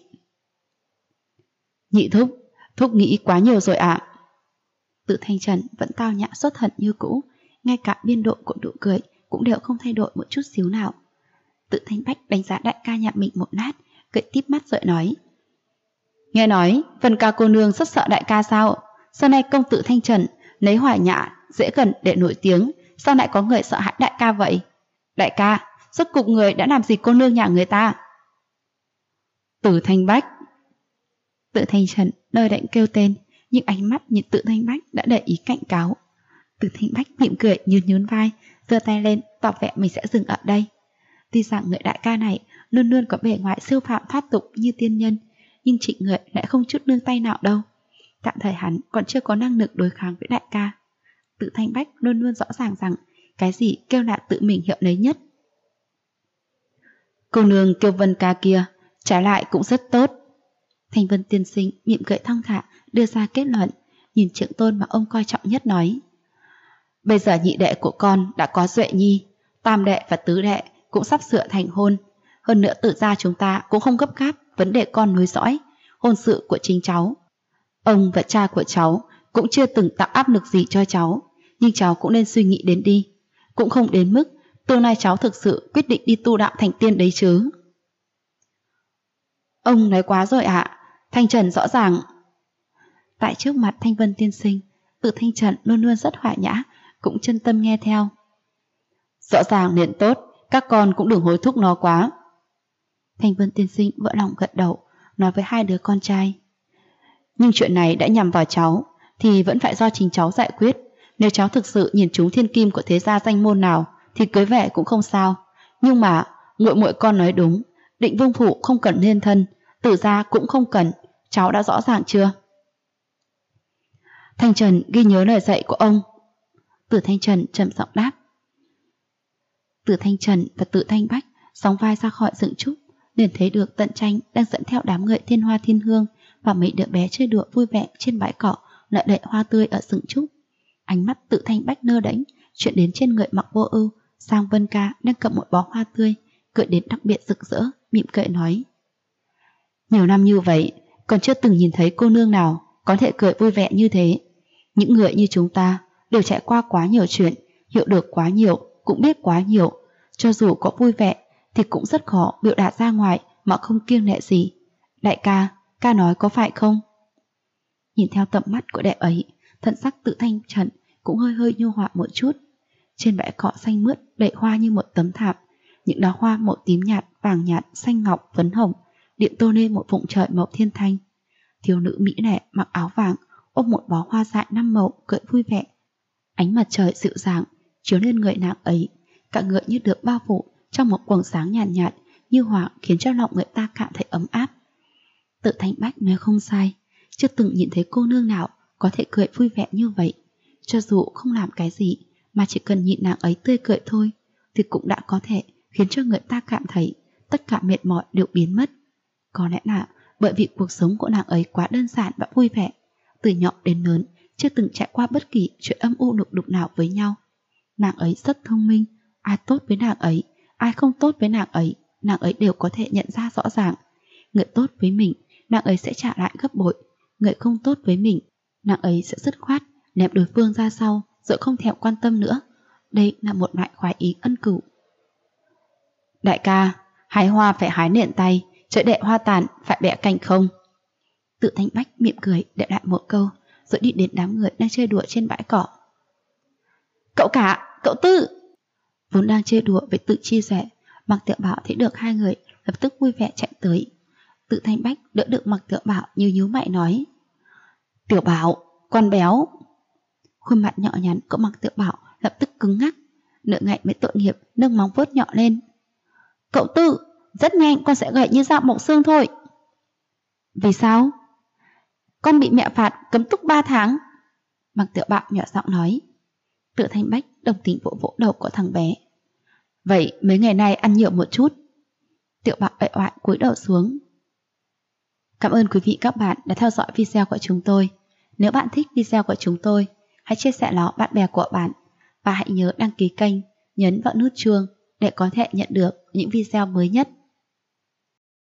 Nhị thúc, thúc nghĩ quá nhiều rồi ạ. Tự Thanh Trần vẫn tao nhã xuất hận như cũ, ngay cả biên độ của nụ cười cũng đều không thay đổi một chút xíu nào. Tự Thanh Bách đánh giá đại ca nhà mình một lát, cười tít mắt rồi nói: Nghe nói Vân ca cô nương rất sợ đại ca sao? Sau này công tử Thanh Trần lấy Hoài Nhã dễ gần để nổi tiếng, sao lại có người sợ hãi đại ca vậy? Đại ca, rốt cục người đã làm gì cô nương nhà người ta? Từ Thanh Bách. Tự Thanh Trần nơi định kêu tên, nhưng ánh mắt nhìn Tự Thanh Bách đã để ý cảnh cáo. Tự Thanh Bách mỉm cười nhún vai, giơ tay lên tỏ vẻ mình sẽ dừng ở đây. Tuy rằng người đại ca này luôn luôn có bề ngoài siêu phàm thoát tục như tiên nhân, nhưng Trịnh Người lại không chút nương tay nào đâu. Tạm thời hắn còn chưa có năng lực đối kháng với đại ca. Tự Thanh Bách luôn luôn rõ ràng rằng cái gì kêu là tự mình hiệu lấy nhất. Cô nương kêu Vân ca kia Trái lại cũng rất tốt. Thanh Vân tiên sinh mỉm cười thong thả đưa ra kết luận, nhìn trưởng tôn mà ông coi trọng nhất nói: bây giờ nhị đệ của con đã có duệ nhi, tam đệ và tứ đệ cũng sắp sửa thành hôn. Hơn nữa tự ra chúng ta cũng không gấp gáp vấn đề con nối dõi, hôn sự của chính cháu. Ông và cha của cháu cũng chưa từng tạo áp lực gì cho cháu, nhưng cháu cũng nên suy nghĩ đến đi. Cũng không đến mức tương lai cháu thực sự quyết định đi tu đạo thành tiên đấy chứ. Ông nói quá rồi ạ. Thanh Trần rõ ràng. Tại trước mặt Thanh Vân tiên sinh, Từ Thanh Trần luôn luôn rất hòa nhã, cũng chân tâm nghe theo. Rõ ràng liền tốt, các con cũng đừng hối thúc nó quá. Thanh Vân tiên sinh vỡ lòng gật đầu, nói với hai đứa con trai: nhưng chuyện này đã nhằm vào cháu thì vẫn phải do chính cháu giải quyết. Nếu cháu thực sự nhìn trúng thiên kim của thế gia danh môn nào thì cưới về cũng không sao. Nhưng mà muội muội con nói đúng, Định Vương phủ không cần liên thân, Tử gia cũng không cần. Cháu đã rõ ràng chưa? Thanh Trần ghi nhớ lời dạy của ông. Tử Thanh Trần trầm giọng đáp. Tử Thanh Trần và Tử Thanh Bách sóng vai ra khỏi rừng trúc, liền thấy được Tận Tranh đang dẫn theo đám người Thiên Hoa Thiên Hương và mấy đứa bé chơi đùa vui vẻ trên bãi cỏ lợi đầy hoa tươi ở rừng trúc. Ánh mắt Tử Thanh Bách nơ đễnh chuyển đến trên người Mặc Vô Ưu, Sang Vân Ca đang cầm một bó hoa tươi, cười đến đặc biệt rực rỡ, mỉm cười nói: nhiều năm như vậy, còn chưa từng nhìn thấy cô nương nào có thể cười vui vẻ như thế. Những người như chúng ta đều trải qua quá nhiều chuyện, hiểu được quá nhiều, cũng biết quá nhiều. Cho dù có vui vẻ thì cũng rất khó biểu đạt ra ngoài mà không kiêng nể gì. Đại ca, ca nói có phải không? Nhìn theo tầm mắt của đệ ấy, thần sắc Tử Thanh Trần cũng hơi hơi nhu hòa một chút. Trên bãi cỏ xanh mướt đầy hoa như một tấm thảm, những đóa hoa màu tím nhạt, vàng nhạt, xanh ngọc, phấn hồng điệu tô lên một vùng trời màu thiên thanh. Thiếu nữ mỹ lệ mặc áo vàng ôm một bó hoa dại 5 màu cười vui vẻ. Ánh mặt trời dịu dàng chiếu lên người nàng ấy, cả người như được bao phủ trong một quầng sáng nhàn nhạt, như hỏa, khiến cho lòng người ta cảm thấy ấm áp. Tử Thanh Bách nói không sai, chưa từng nhìn thấy cô nương nào có thể cười vui vẻ như vậy. Cho dù không làm cái gì, mà chỉ cần nhìn nàng ấy tươi cười thôi, thì cũng đã có thể khiến cho người ta cảm thấy tất cả mệt mỏi đều biến mất. Có lẽ là bởi vì cuộc sống của nàng ấy quá đơn giản và vui vẻ, từ nhỏ đến lớn chưa từng trải qua bất kỳ chuyện âm u nục đục nào với nhau. Nàng ấy rất thông minh, ai tốt với nàng ấy, ai không tốt với nàng ấy đều có thể nhận ra rõ ràng. Người tốt với mình, nàng ấy sẽ trả lại gấp bội. Người không tốt với mình, nàng ấy sẽ dứt khoát ném đối phương ra sau, rồi không thèm quan tâm nữa. Đây là một loại khoái ý ân cửu. Đại ca, hái hoa phải hái nện tay, chợ đệ hoa tàn phải bẻ cành không. Tử Thanh Bách mỉm cười để lại một câu, rồi đi đến đám người đang chơi đùa trên bãi cỏ. Cậu cả, cậu Tư! Vốn đang chơi đùa với Tự Chi Duệ, Mạc Tiểu Bảo thấy được hai người lập tức vui vẻ chạy tới. Tử Thanh Bách đỡ được Mạc Tiểu Bảo như nhíu mày nói: Tiểu Bảo, con béo. Khuôn mặt nhỏ nhắn của Mạc Tiểu Bảo lập tức cứng ngắc, nửa ngày mới tội nghiệp nâng móng vuốt nhỏ lên. Cậu Tư, rất nhanh con sẽ gầy như dạo mộng xương thôi. Vì sao? Con bị mẹ phạt cấm túc 3 tháng. Mạc Tiểu Bảo nhỏ giọng nói. Tử Thanh Bách đồng tình vỗ vỗ đầu của thằng bé. Vậy mấy ngày nay ăn nhiều một chút. Tiểu Bảo uể oải cúi đầu xuống. Cảm ơn quý vị các bạn đã theo dõi video của chúng tôi. Nếu bạn thích video của chúng tôi, hãy chia sẻ nó bạn bè của bạn. Và hãy nhớ đăng ký kênh, nhấn vào nút chuông để có thể nhận được những video mới nhất.